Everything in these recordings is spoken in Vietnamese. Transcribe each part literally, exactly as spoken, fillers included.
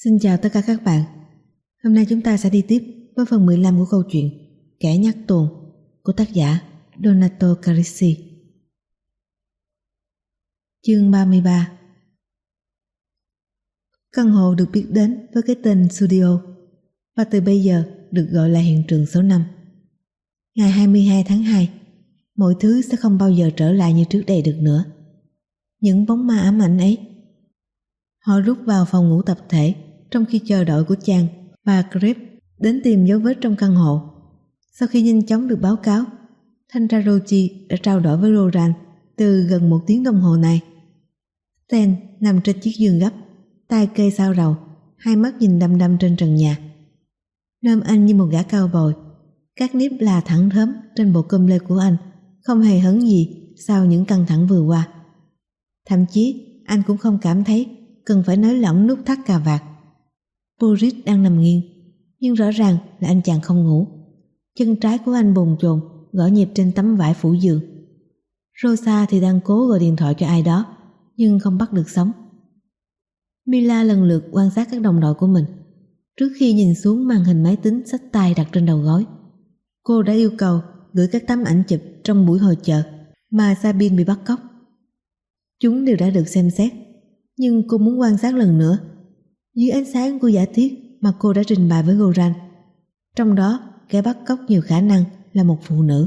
Xin chào tất cả các bạn. Hôm nay chúng ta sẽ đi tiếp với phần mười lăm của câu chuyện Kẻ nhắc tuồng của tác giả Donato Carrisi. Chương ba mươi ba. Căn hộ được biết đến với cái tên studio và từ bây giờ được gọi là hiện trường số năm. Ngày hai mươi hai tháng hai, mọi thứ sẽ không bao giờ trở lại như trước đây được nữa. Những bóng ma ám ảnh ấy. Họ rút vào phòng ngủ tập thể trong khi chờ đội của Chan và Greg đến tìm dấu vết trong căn hộ. Sau khi nhanh chóng được báo cáo, thanh tra Rochi đã trao đổi với Roran từ gần một tiếng đồng hồ này. Stan nằm trên chiếc giường gấp, tay kê sau đầu, hai mắt nhìn đăm đăm trên trần nhà. Nôm anh như một gã cao bồi, các nếp là thẳng thớm trên bộ com lê của anh không hề hấn gì sau những căng thẳng vừa qua. Thậm chí anh cũng không cảm thấy cần phải nới lỏng nút thắt cà vạt. Boris đang nằm nghiêng, nhưng rõ ràng là anh chàng không ngủ. Chân trái của anh bồn chồn gõ nhịp trên tấm vải phủ giường. Rosa thì đang cố gọi điện thoại cho ai đó, nhưng không bắt được sóng. Mila lần lượt quan sát các đồng đội của mình. Trước khi nhìn xuống màn hình máy tính xách tay đặt trên đầu gối, cô đã yêu cầu gửi các tấm ảnh chụp trong buổi hội chợ mà Sabine bị bắt cóc. Chúng đều đã được xem xét, nhưng cô muốn quan sát lần nữa dưới ánh sáng của giả thiết mà cô đã trình bày với Goran. Trong đó, kẻ bắt cóc nhiều khả năng là một phụ nữ.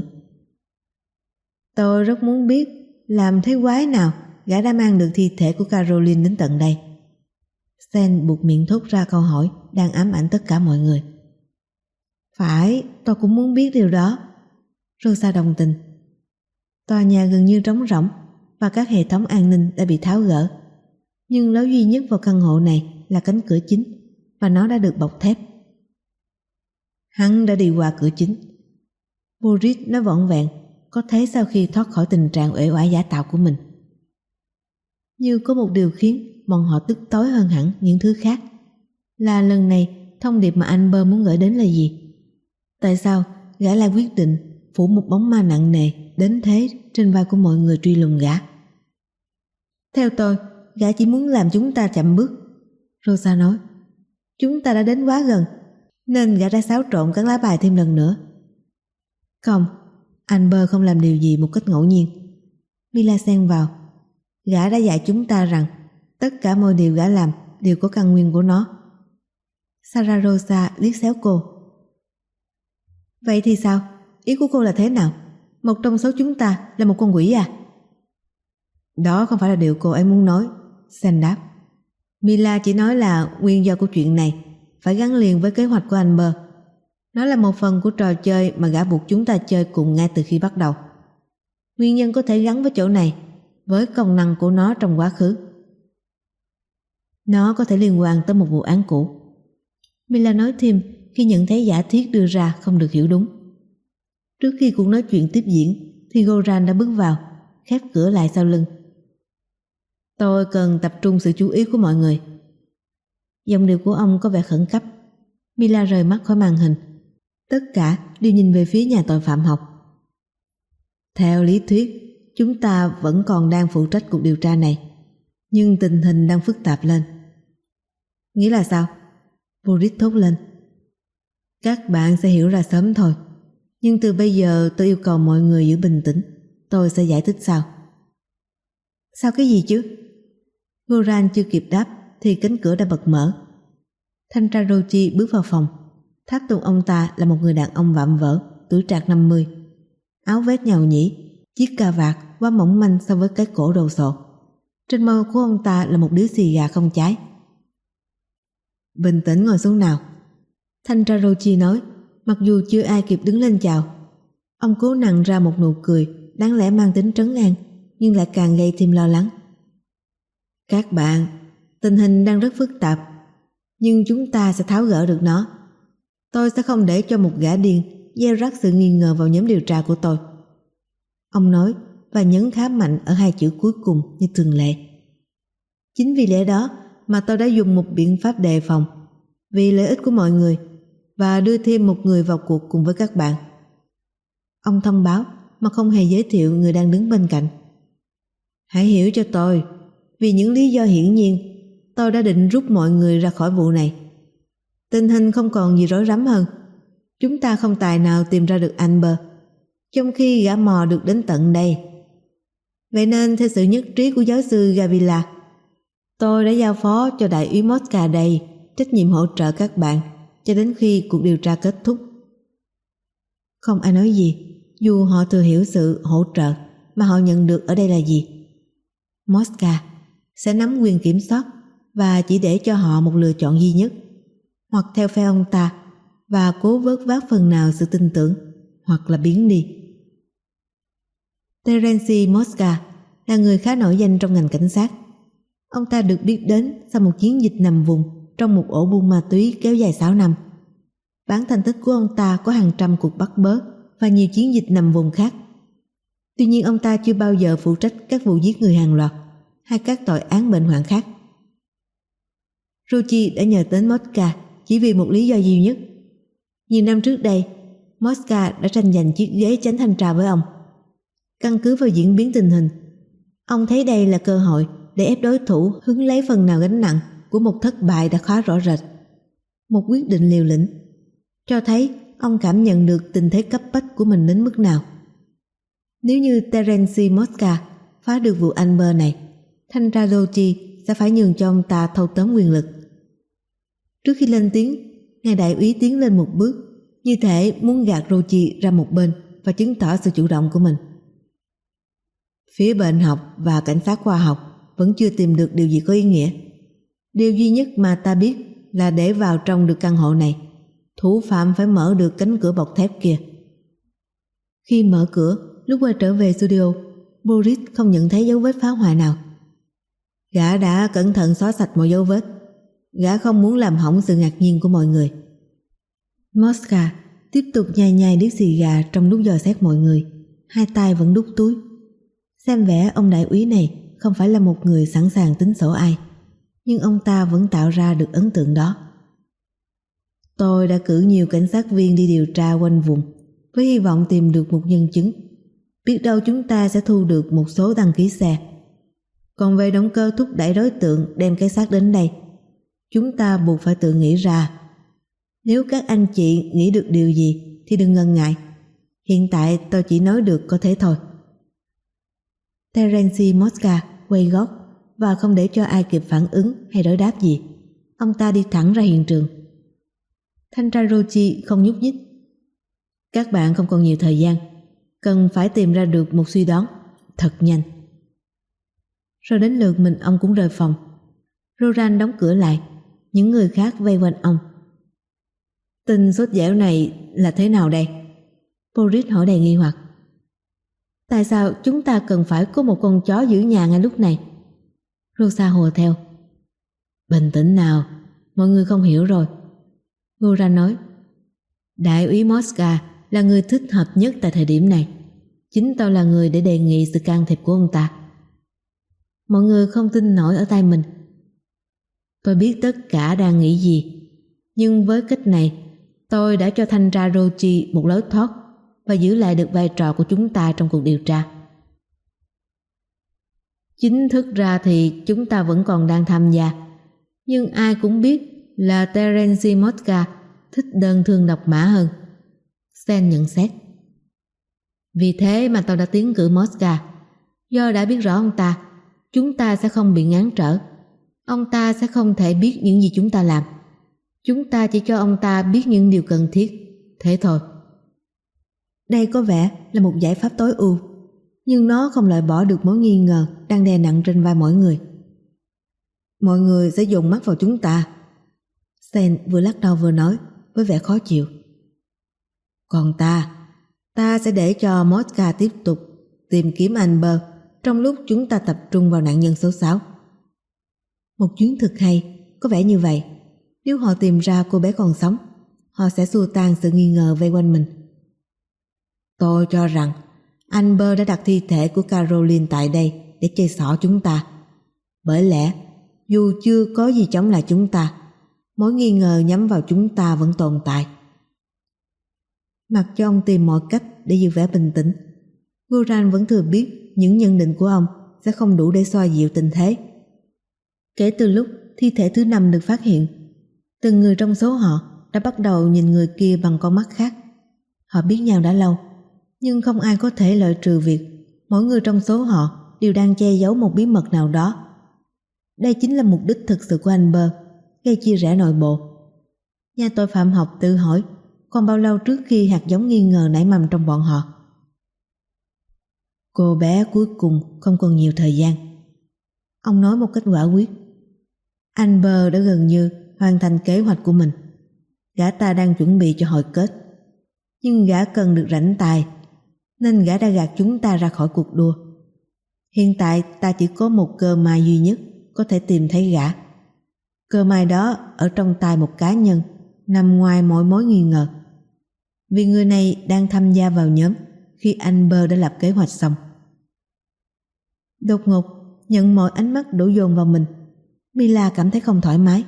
Tôi rất muốn biết làm thế quái nào gã đã mang được thi thể của Caroline đến tận đây. Stan buộc miệng thốt ra câu hỏi đang ám ảnh tất cả mọi người. Phải, tôi cũng muốn biết điều đó. Rosa đồng tình. Tòa nhà gần như trống rỗng và các hệ thống an ninh đã bị tháo gỡ. Nhưng lối duy nhất vào căn hộ này là cánh cửa chính và nó đã được bọc thép. Hắn đã đi qua cửa chính. Boris nói vỏn vẹn, có thế sau khi thoát khỏi tình trạng uể oải giả tạo của mình. Như có một điều khiến bọn họ tức tối hơn hẳn những thứ khác, là lần này thông điệp mà anh Bơ muốn gửi đến là gì? Tại sao gã lại quyết định phủ một bóng ma nặng nề đến thế trên vai của mọi người truy lùng gã? Theo tôi, gã chỉ muốn làm chúng ta chậm bước. Rosa nói, chúng ta đã đến quá gần, nên gã đã xáo trộn các lá bài thêm lần nữa. Không, anh Bơ không làm điều gì một cách ngẫu nhiên. Mila xen vào, gã đã dạy chúng ta rằng tất cả mọi điều gã làm đều có căn nguyên của nó. Sarah Rosa liếc xéo cô. Vậy thì sao? Ý của cô là thế nào? Một trong số chúng ta là một con quỷ à? Đó không phải là điều cô ấy muốn nói, Sen đáp. Mila chỉ nói là nguyên do của chuyện này phải gắn liền với kế hoạch của anh Bơ. Nó là một phần của trò chơi mà gã buộc chúng ta chơi cùng ngay từ khi bắt đầu. Nguyên nhân có thể gắn với chỗ này, với công năng của nó trong quá khứ. Nó có thể liên quan tới một vụ án cũ. Mila nói thêm khi nhận thấy giả thiết đưa ra không được hiểu đúng. Trước khi cuộc nói chuyện tiếp diễn thì Goran đã bước vào, khép cửa lại sau lưng. Tôi cần tập trung sự chú ý của mọi người. Giọng điệu của ông có vẻ khẩn cấp. Mila rời mắt khỏi màn hình. Tất cả đều nhìn về phía nhà tội phạm học. Theo lý thuyết, chúng ta vẫn còn đang phụ trách cuộc điều tra này, nhưng tình hình đang phức tạp lên. Nghĩa là sao? Boris thốt lên. Các bạn sẽ hiểu ra sớm thôi, nhưng từ bây giờ tôi yêu cầu mọi người giữ bình tĩnh. Tôi sẽ giải thích sau. Sao cái gì chứ? Goran chưa kịp đáp thì cánh cửa đã bật mở. Thanh tra Rochi bước vào phòng. Tháp tùng ông ta là một người đàn ông vạm vỡ, tuổi trạc năm mươi. Áo vest nhàu nhĩ, chiếc cà vạt quá mỏng manh so với cái cổ đồ sộ. Trên môi của ông ta là một điếu xì gà không cháy. Bình tĩnh ngồi xuống nào, Thanh tra Rochi nói, mặc dù chưa ai kịp đứng lên chào. Ông cố nặn ra một nụ cười đáng lẽ mang tính trấn an, nhưng lại càng gây thêm lo lắng. Các bạn, tình hình đang rất phức tạp, nhưng chúng ta sẽ tháo gỡ được nó. Tôi sẽ không để cho một gã điên gieo rắc sự nghi ngờ vào nhóm điều tra của tôi. Ông nói và nhấn khá mạnh ở hai chữ cuối cùng như thường lệ. Chính vì lẽ đó mà tôi đã dùng một biện pháp đề phòng, vì lợi ích của mọi người, và đưa thêm một người vào cuộc cùng với các bạn. Ông thông báo mà không hề giới thiệu người đang đứng bên cạnh. Hãy hiểu cho tôi, vì những lý do hiển nhiên, tôi đã định rút mọi người ra khỏi vụ này. Tình hình không còn gì rối rắm hơn. Chúng ta không tài nào tìm ra được Amber, trong khi gã mò được đến tận đây. Vậy nên theo sự nhất trí của giáo sư Gavila, tôi đã giao phó cho đại úy Mosca đây trách nhiệm hỗ trợ các bạn cho đến khi cuộc điều tra kết thúc. Không ai nói gì, dù họ thừa hiểu sự hỗ trợ mà họ nhận được ở đây là gì. Mosca sẽ nắm quyền kiểm soát và chỉ để cho họ một lựa chọn duy nhất: hoặc theo phe ông ta và cố vớt vát phần nào sự tin tưởng, hoặc là biến đi. Terence Mosca là người khá nổi danh trong ngành cảnh sát. Ông ta được biết đến sau một chiến dịch nằm vùng trong một ổ buôn ma túy kéo dài sáu năm. Bản thành tích của ông ta có hàng trăm cuộc bắt bớ và nhiều chiến dịch nằm vùng khác. Tuy nhiên ông ta chưa bao giờ phụ trách các vụ giết người hàng loạt hay các tội án bệnh hoạn khác. Rucci đã nhờ đến Mosca chỉ vì một lý do duy nhất. Nhiều năm trước đây, Mosca đã tranh giành chiếc ghế chánh thanh tra với ông. Căn cứ vào diễn biến tình hình, ông thấy đây là cơ hội để ép đối thủ hứng lấy phần nào gánh nặng của một thất bại đã khá rõ rệt. Một quyết định liều lĩnh, cho thấy ông cảm nhận được tình thế cấp bách của mình đến mức nào. Nếu như Terence Mosca phá được vụ Amber này, thanh tra Rucci sẽ phải nhường cho ông ta thâu tóm quyền lực. Trước khi lên tiếng, ngài đại úy tiến lên một bước, như thể muốn gạt Rucci ra một bên và chứng tỏ sự chủ động của mình. Phía bệnh học và cảnh sát khoa học vẫn chưa tìm được điều gì có ý nghĩa. Điều duy nhất mà ta biết là để vào trong được căn hộ này, thủ phạm phải mở được cánh cửa bọc thép kia. Khi mở cửa, lúc quay trở về studio, Boris không nhận thấy dấu vết phá hoại nào. Gã đã cẩn thận xóa sạch mọi dấu vết. Gã không muốn làm hỏng sự ngạc nhiên của mọi người. Mosca tiếp tục nhai nhai điếu xì gà trong lúc dò xét mọi người, hai tay vẫn đút túi. Xem vẻ ông đại úy này không phải là một người sẵn sàng tính sổ ai, nhưng ông ta vẫn tạo ra được ấn tượng đó. Tôi đã cử nhiều cảnh sát viên đi điều tra quanh vùng với hy vọng tìm được một nhân chứng. Biết đâu chúng ta sẽ thu được một số đăng ký xe. Còn về động cơ thúc đẩy đối tượng đem cái xác đến đây, chúng ta buộc phải tự nghĩ ra. Nếu các anh chị nghĩ được điều gì thì đừng ngần ngại. Hiện tại tôi chỉ nói được có thế thôi. Terence Mosca quay gót và không để cho ai kịp phản ứng hay đối đáp gì. Ông ta đi thẳng ra hiện trường. Thanh tra Rucci không nhúc nhích. Các bạn không còn nhiều thời gian, cần phải tìm ra được một suy đoán thật nhanh. Rồi đến lượt mình ông cũng rời phòng. Roran đóng cửa lại, những người khác vây quanh ông. Tin sốt dẻo này là thế nào đây? Boris hỏi đầy nghi hoặc. Tại sao chúng ta cần phải có một con chó giữ nhà ngay lúc này? Rosa hùa theo. Bình tĩnh nào, mọi người không hiểu rồi. Goran nói. Đại úy Mosca là người thích hợp nhất tại thời điểm này. Chính tôi là người để đề nghị sự can thiệp của ông ta. Mọi người không tin nổi ở tai mình. Tôi biết tất cả đang nghĩ gì, nhưng với cách này tôi đã cho thanh tra Rucci một lối thoát và giữ lại được vai trò của chúng ta trong cuộc điều tra. Chính thức ra thì chúng ta vẫn còn đang tham gia, nhưng ai cũng biết là Terence Mosca thích đơn thương độc mã hơn. Sen nhận xét. Vì thế mà tôi đã tiến cử Mosca. Do đã biết rõ ông ta, chúng ta sẽ không bị ngán trở. Ông ta sẽ không thể biết những gì chúng ta làm. Chúng ta chỉ cho ông ta biết những điều cần thiết. Thế thôi. Đây có vẻ là một giải pháp tối ưu, nhưng nó không loại bỏ được mối nghi ngờ đang đè nặng trên vai mỗi người. Mọi người sẽ dồn mắt vào chúng ta. Sen vừa lắc đầu vừa nói với vẻ khó chịu. Còn ta, ta sẽ để cho Mosca tiếp tục tìm kiếm Amber trong lúc chúng ta tập trung vào nạn nhân số sáu. Một chuyến thực hay, có vẻ như vậy. Nếu họ tìm ra cô bé còn sống, họ sẽ xua tan sự nghi ngờ vây quanh mình. Tôi cho rằng Amber đã đặt thi thể của Caroline tại đây để chơi xỏ chúng ta. Bởi lẽ, dù chưa có gì chống lại chúng ta, mối nghi ngờ nhắm vào chúng ta vẫn tồn tại. Mặc cho ông tìm mọi cách để giữ vẻ bình tĩnh, Goran vẫn thừa biết những nhận định của ông sẽ không đủ để xoa dịu tình thế. Kể từ lúc thi thể thứ năm được phát hiện, từng người trong số họ đã bắt đầu nhìn người kia bằng con mắt khác. Họ biết nhau đã lâu, nhưng không ai có thể loại trừ việc mỗi người trong số họ đều đang che giấu một bí mật nào đó. Đây chính là mục đích thực sự của Amber, gây chia rẽ nội bộ. Nhà tội phạm học tự hỏi còn bao lâu trước khi hạt giống nghi ngờ nảy mầm trong bọn họ. Cô bé cuối cùng không còn nhiều thời gian. Ông nói một cách quả quyết. Amber đã gần như hoàn thành kế hoạch của mình. Gã ta đang chuẩn bị cho hồi kết. Nhưng gã cần được rảnh tài, nên gã đã gạt chúng ta ra khỏi cuộc đua. Hiện tại ta chỉ có một cơ may duy nhất có thể tìm thấy gã. Cơ may đó ở trong tay một cá nhân nằm ngoài mọi mối nghi ngờ. Vì người này đang tham gia vào nhóm khi Amber đã lập kế hoạch xong. Đột ngột, nhận mọi ánh mắt đổ dồn vào mình, Mila cảm thấy không thoải mái.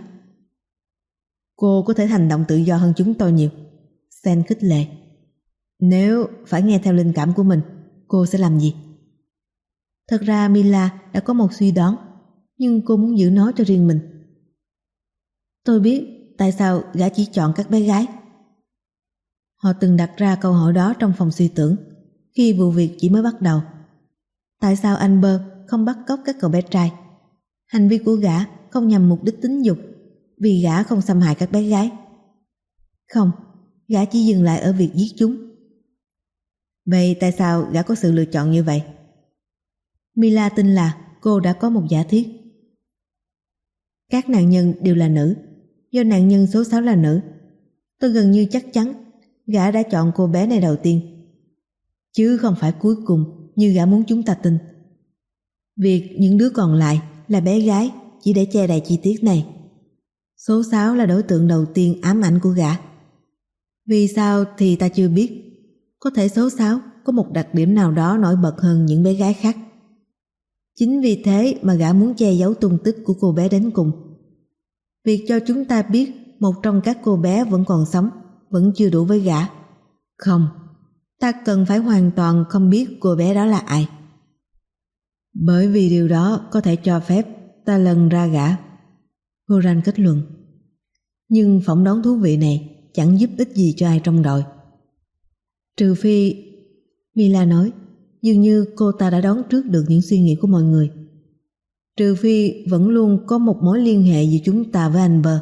Cô có thể hành động tự do hơn chúng tôi nhiều, Sen khích lệ. Nếu phải nghe theo linh cảm của mình, cô sẽ làm gì? Thật ra Mila đã có một suy đoán, nhưng cô muốn giữ nó cho riêng mình. Tôi biết tại sao gã chỉ chọn các bé gái. Họ từng đặt ra câu hỏi đó trong phòng suy tưởng khi vụ việc chỉ mới bắt đầu. Tại sao Amber không bắt cóc các cậu bé trai? Hành vi của gã không nhằm mục đích tính dục, vì gã không xâm hại các bé gái. Không, gã chỉ dừng lại ở việc giết chúng. Vậy tại sao gã có sự lựa chọn như vậy? Mila tin là cô đã có một giả thiết. Các nạn nhân đều là nữ. Do nạn nhân số sáu là nữ, tôi gần như chắc chắn gã đã chọn cô bé này đầu tiên, chứ không phải cuối cùng như gã muốn chúng ta tin. Việc những đứa còn lại là bé gái chỉ để che đậy chi tiết này. Số sáu là đối tượng đầu tiên ám ảnh của gã. Vì sao thì ta chưa biết. Có thể số sáu có một đặc điểm nào đó nổi bật hơn những bé gái khác. Chính vì thế mà gã muốn che giấu tung tích của cô bé đến cùng. Việc cho chúng ta biết một trong các cô bé vẫn còn sống vẫn chưa đủ với gã. Không, ta cần phải hoàn toàn không biết cô bé đó là ai. Bởi vì điều đó có thể cho phép ta lần ra gã, Horan kết luận. Nhưng phỏng đoán thú vị này chẳng giúp ích gì cho ai trong đội. Trừ phi, Mila nói, dường như cô ta đã đoán trước được những suy nghĩ của mọi người. Trừ phi vẫn luôn có một mối liên hệ giữa chúng ta với Amber.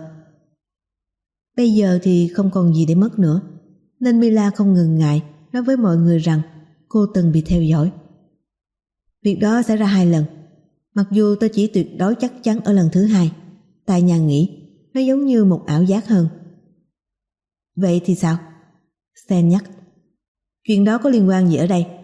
Bây giờ thì không còn gì để mất nữa, nên Mila không ngần ngại nói với mọi người rằng cô từng bị theo dõi. Việc đó xảy ra hai lần. Mặc dù tôi chỉ tuyệt đối chắc chắn ở lần thứ hai, tại nhà nghỉ, nó giống như một ảo giác hơn. Vậy thì sao? Sen nhắc. Chuyện đó có liên quan gì ở đây?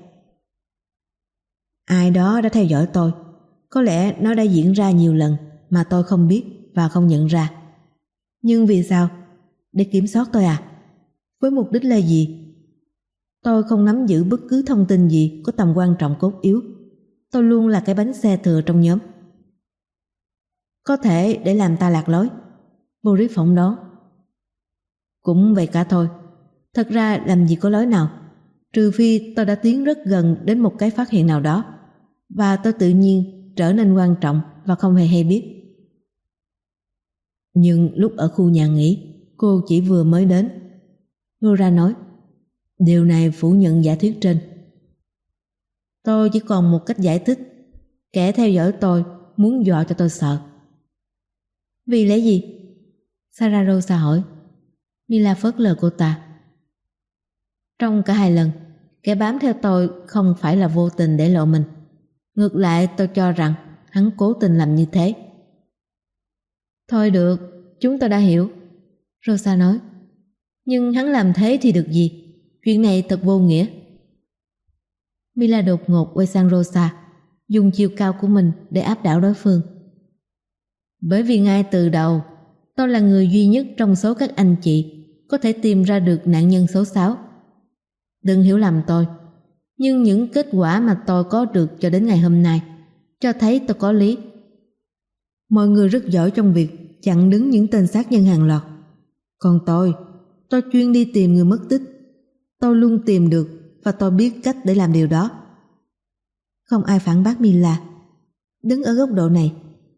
Ai đó đã theo dõi tôi. Có lẽ nó đã diễn ra nhiều lần mà tôi không biết và không nhận ra. Nhưng vì sao? Để kiểm soát tôi à? Với mục đích là gì? Tôi không nắm giữ bất cứ thông tin gì có tầm quan trọng cốt yếu. Tôi luôn là cái bánh xe thừa trong nhóm. Có thể để làm ta lạc lối, Boris phỏng đoán. Cũng vậy cả thôi. Thật ra làm gì có lối nào, trừ phi tôi đã tiến rất gần đến một cái phát hiện nào đó, và tôi tự nhiên trở nên quan trọng và không hề hay biết. Nhưng lúc ở khu nhà nghỉ, cô chỉ vừa mới đến. Nora nói, điều này phủ nhận giả thuyết trên. Tôi chỉ còn một cách giải thích. Kẻ theo dõi tôi muốn dọa cho tôi sợ. Vì lẽ gì? Sarah Rosa hỏi. Mila phớt lờ cô ta. Trong cả hai lần, kẻ bám theo tôi không phải là vô tình để lộ mình. Ngược lại, tôi cho rằng hắn cố tình làm như thế. Thôi được, chúng tôi đã hiểu, Rosa nói. Nhưng hắn làm thế thì được gì? Chuyện này thật vô nghĩa. Mila đột ngột quay sang Rosa, dùng chiều cao của mình để áp đảo đối phương. Bởi vì ngay từ đầu, tôi là người duy nhất trong số các anh chị có thể tìm ra được nạn nhân số sáu. Đừng hiểu lầm tôi, nhưng những kết quả mà tôi có được cho đến ngày hôm nay cho thấy tôi có lý. Mọi người rất giỏi trong việc chặn đứng những tên sát nhân hàng loạt. Còn tôi, tôi chuyên đi tìm người mất tích. Tôi luôn tìm được và tôi biết cách để làm điều đó. Không ai phản bác Mila. Đứng ở góc độ này,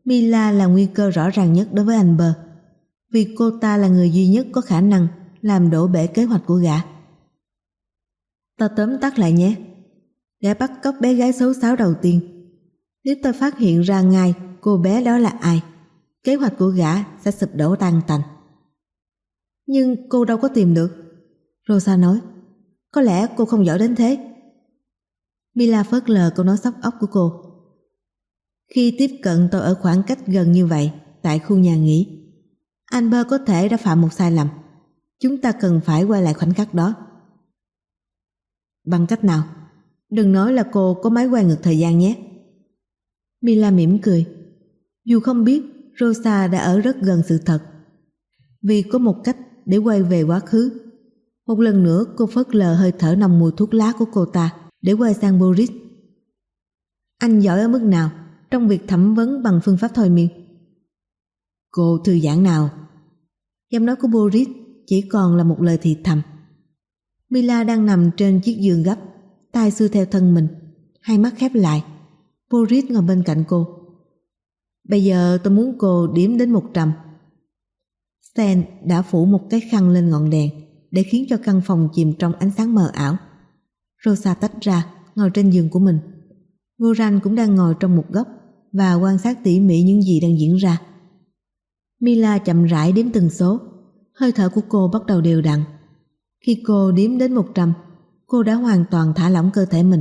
Mila là nguy cơ rõ ràng nhất đối với Amber, vì cô ta là người duy nhất có khả năng làm đổ bể kế hoạch của gã. Ta tóm tắt lại nhé. Gã bắt cóc bé gái xấu xáo đầu tiên. Nếu ta phát hiện ra ngay cô bé đó là ai, kế hoạch của gã sẽ sụp đổ tan tành. Nhưng cô đâu có tìm được, Rosa nói. Có lẽ cô không giỏi đến thế. Mila phớt lờ câu nói sóc óc của cô. Khi tiếp cận tôi ở khoảng cách gần như vậy tại khu nhà nghỉ, Amber có thể đã phạm một sai lầm. Chúng ta cần phải quay lại khoảnh khắc đó. Bằng cách nào? Đừng nói là cô có máy quay ngược thời gian nhé. Mila mỉm cười. Dù không biết, Rosa đã ở rất gần sự thật, vì có một cách để quay về quá khứ. Một lần nữa cô phớt lờ hơi thở nồng mùi thuốc lá của cô ta để quay sang Boris. Anh giỏi ở mức nào trong việc thẩm vấn bằng phương pháp thôi miên? Cô thư giãn nào? Giọng nói của Boris chỉ còn là một lời thì thầm. Mila đang nằm trên chiếc giường gấp, tay xuôi theo thân mình, hai mắt khép lại. Boris ngồi bên cạnh cô. Bây giờ tôi muốn cô đếm đến một trăm. Stan đã phủ một cái khăn lên ngọn đèn để khiến cho căn phòng chìm trong ánh sáng mờ ảo. Rosa tách ra, ngồi trên giường của mình. Goran cũng đang ngồi trong một góc và quan sát tỉ mỉ những gì đang diễn ra. Mila chậm rãi đếm từng số. Hơi thở của cô bắt đầu đều đặn. Khi cô đếm đến một trăm, cô đã hoàn toàn thả lỏng cơ thể mình.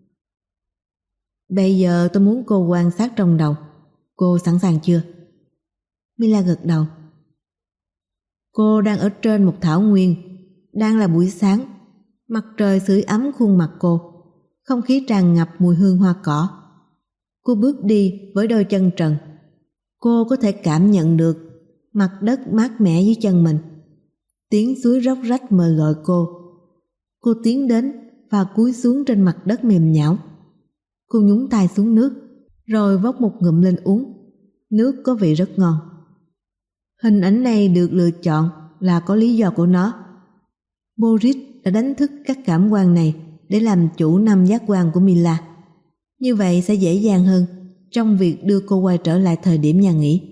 Bây giờ tôi muốn cô quan sát trong đầu. Cô sẵn sàng chưa? Mila gật đầu. Cô đang ở trên một thảo nguyên. Đang là buổi sáng. Mặt trời sưởi ấm khuôn mặt cô. Không khí tràn ngập mùi hương hoa cỏ. Cô bước đi với đôi chân trần. Cô có thể cảm nhận được mặt đất mát mẻ dưới chân mình. Tiếng suối róc rách mời gọi cô. Cô tiến đến và cúi xuống trên mặt đất mềm nhão. Cô nhúng tay xuống nước, rồi vốc một ngụm lên uống. Nước có vị rất ngon. Hình ảnh này được lựa chọn là có lý do của nó. Boris đã đánh thức các cảm quan này để làm chủ năm giác quan của Mila. Như vậy sẽ dễ dàng hơn trong việc đưa cô quay trở lại thời điểm nhà nghỉ.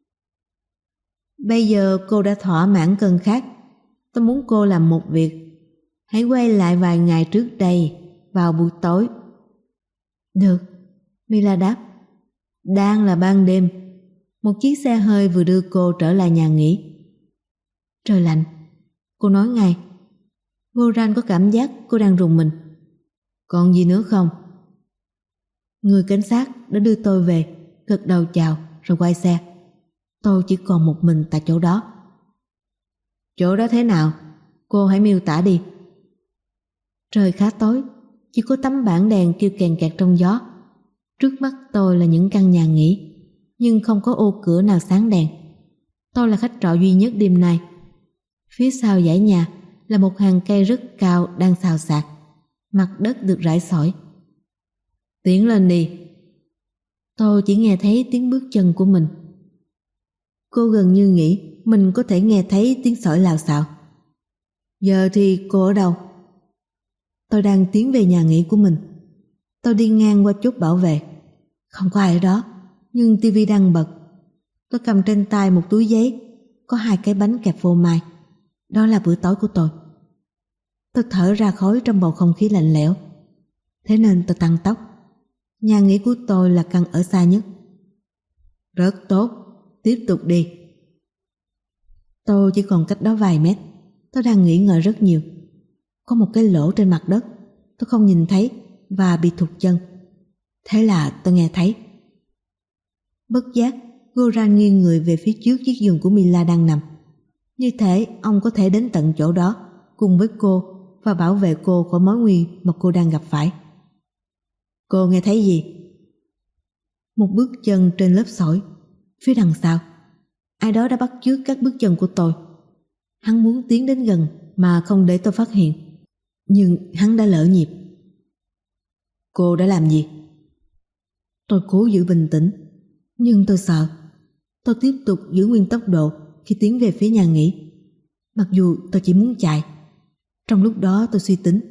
Bây giờ cô đã thỏa mãn cơn khát. Tôi muốn cô làm một việc. Hãy quay lại vài ngày trước đây, vào buổi tối. Được, Mila đáp. Đang là ban đêm. Một chiếc xe hơi vừa đưa cô trở lại nhà nghỉ. Trời lạnh, cô nói ngay. Goran có cảm giác cô đang rùng mình. Còn gì nữa không? Người cảnh sát đã đưa tôi về, gật đầu chào rồi quay xe. Tôi chỉ còn một mình tại chỗ đó. Chỗ đó thế nào? Cô hãy miêu tả đi. Trời khá tối, chỉ có tấm bảng đèn kêu kèn kẹt trong gió. Trước mắt tôi là những căn nhà nghỉ, nhưng không có ô cửa nào sáng đèn. Tôi là khách trọ duy nhất đêm nay. Phía sau dãy nhà là một hàng cây rất cao đang xào xạc. Mặt đất được rải sỏi. Tiến lên đi. Tôi chỉ nghe thấy tiếng bước chân của mình. Cô gần như nghĩ mình có thể nghe thấy tiếng sỏi lào xạo. Giờ thì cô ở đâu? Tôi đang tiến về nhà nghỉ của mình. Tôi đi ngang qua chốt bảo vệ. Không có ai ở đó, nhưng tivi đang bật. Tôi cầm trên tay một túi giấy, có hai cái bánh kẹp phô mai. Đó là bữa tối của tôi. Tôi thở ra khói trong bầu không khí lạnh lẽo. Thế nên tôi tăng tốc. Nhà nghỉ của tôi là căn ở xa nhất. Rất tốt, tiếp tục đi. Tôi chỉ còn cách đó vài mét. Tôi đang nghĩ ngợi rất nhiều. Có một cái lỗ trên mặt đất tôi không nhìn thấy và bị thụt chân. Thế là tôi nghe thấy. Bất giác, Goran nghiêng người về phía trước chiếc giường của Mila đang nằm. Như thể ông có thể đến tận chỗ đó cùng với cô và bảo vệ cô khỏi mối nguy mà cô đang gặp phải. Cô nghe thấy gì? Một bước chân trên lớp sỏi. Phía đằng sau, ai đó đã bắt chước các bước chân của tôi. Hắn muốn tiến đến gần mà không để tôi phát hiện, nhưng hắn đã lỡ nhịp. Cô đã làm gì? Tôi cố giữ bình tĩnh, nhưng tôi sợ. Tôi tiếp tục giữ nguyên tốc độ khi tiến về phía nhà nghỉ, mặc dù tôi chỉ muốn chạy. Trong lúc đó tôi suy tính.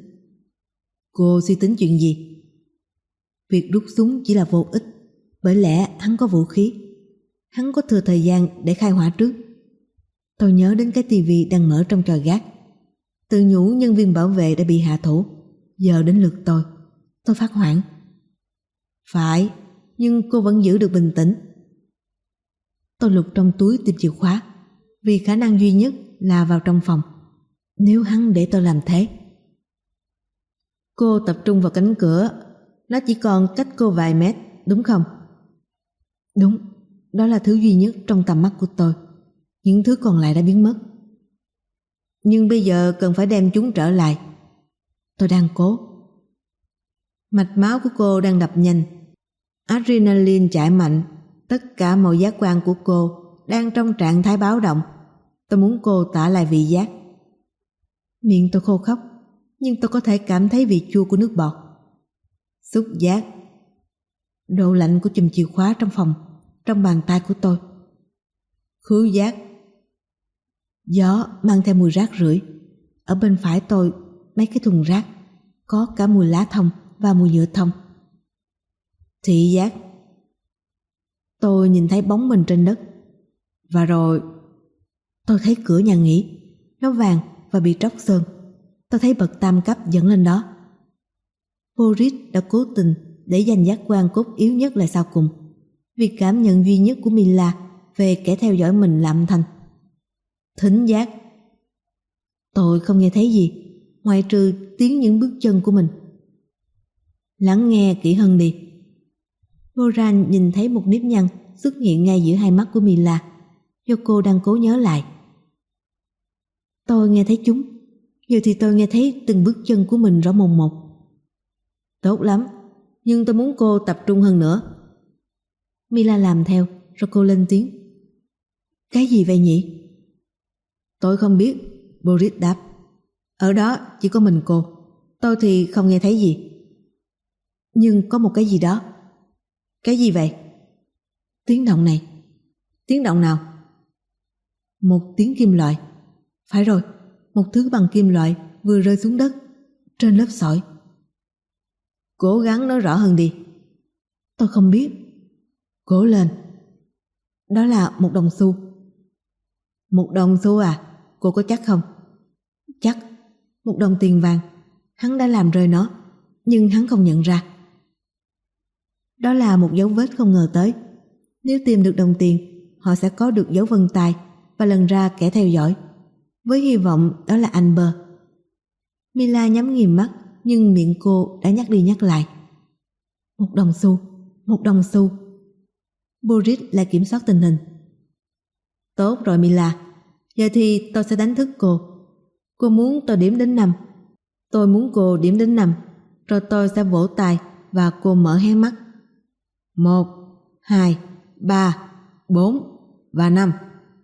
Cô suy tính chuyện gì? Việc rút súng chỉ là vô ích, bởi lẽ hắn có vũ khí. hắn có thừa thời gian để khai hỏa trước. Tôi nhớ đến cái tivi đang mở trong tròi gác. Tự nhủ nhân viên bảo vệ đã bị hạ thủ. Giờ đến lượt tôi. Tôi phát hoảng. Phải, nhưng cô vẫn giữ được bình tĩnh. Tôi lục trong túi tìm chìa khóa, vì khả năng duy nhất là vào trong phòng. Nếu hắn để tôi làm thế. Cô tập trung vào cánh cửa. Nó chỉ còn cách cô vài mét, đúng không? Đúng, đó là thứ duy nhất trong tầm mắt của tôi. Những thứ còn lại đã biến mất. Nhưng bây giờ cần phải đem chúng trở lại. Tôi đang cố. Mạch máu của cô đang đập nhanh. Adrenaline chạy mạnh. Tất cả mọi giác quan của cô đang trong trạng thái báo động. Tôi muốn cô tả lại vị giác. Miệng tôi khô khốc, nhưng tôi có thể cảm thấy vị chua của nước bọt. Xúc giác. Độ lạnh của chùm chìa khóa trong phòng, trong bàn tay của tôi. Khứu giác. Gió mang theo mùi rác rưởi. Ở bên phải tôi, mấy cái thùng rác, có cả mùi lá thông và mùi nhựa thông. Thị giác. Tôi nhìn thấy bóng mình trên đất. Và rồi tôi thấy cửa nhà nghỉ. Nó vàng và bị tróc sơn. Tôi thấy bậc tam cấp dẫn lên đó. Boris đã cố tình để dành giác quan cốt yếu nhất lại sau cùng, vì cảm nhận duy nhất của Mila về kẻ theo dõi mình là âm thanh. Thính giác. Tôi không nghe thấy gì ngoại trừ tiếng những bước chân của mình. Lắng nghe kỹ hơn đi. Boran nhìn thấy một nếp nhăn xuất hiện ngay giữa hai mắt của Mila, do cô đang cố nhớ lại. Tôi nghe thấy chúng. Giờ thì tôi nghe thấy từng bước chân của mình rõ mồn một. Tốt lắm, nhưng tôi muốn cô tập trung hơn nữa. Mila làm theo, rồi cô lên tiếng. Cái gì vậy nhỉ? Tôi không biết, Boris đáp. Ở đó chỉ có mình cô. Tôi thì không nghe thấy gì. Nhưng có một cái gì đó. Cái gì vậy? Tiếng động này. Tiếng động nào? Một tiếng kim loại. Phải rồi, một thứ bằng kim loại vừa rơi xuống đất, trên lớp sỏi. Cố gắng nói rõ hơn đi. Tôi không biết. Cố lên. Đó là một đồng xu. Một đồng xu à? Cô có chắc không? Chắc. Một đồng tiền vàng. Hắn đã làm rơi nó, nhưng hắn không nhận ra. Đó là một dấu vết không ngờ tới. Nếu tìm được đồng tiền, họ sẽ có được dấu vân tay và lần ra kẻ theo dõi, với hy vọng đó là Amber. Mila nhắm nghiền mắt, nhưng miệng cô đã nhắc đi nhắc lại. Một đồng xu, một đồng xu. Boris lại kiểm soát tình hình. Tốt rồi Mila, giờ thì tôi sẽ đánh thức cô. Cô muốn tôi điểm đến năm. Tôi muốn cô điểm đến năm, rồi tôi sẽ vỗ tay và cô mở hé mắt. Một, hai, ba, bốn và năm.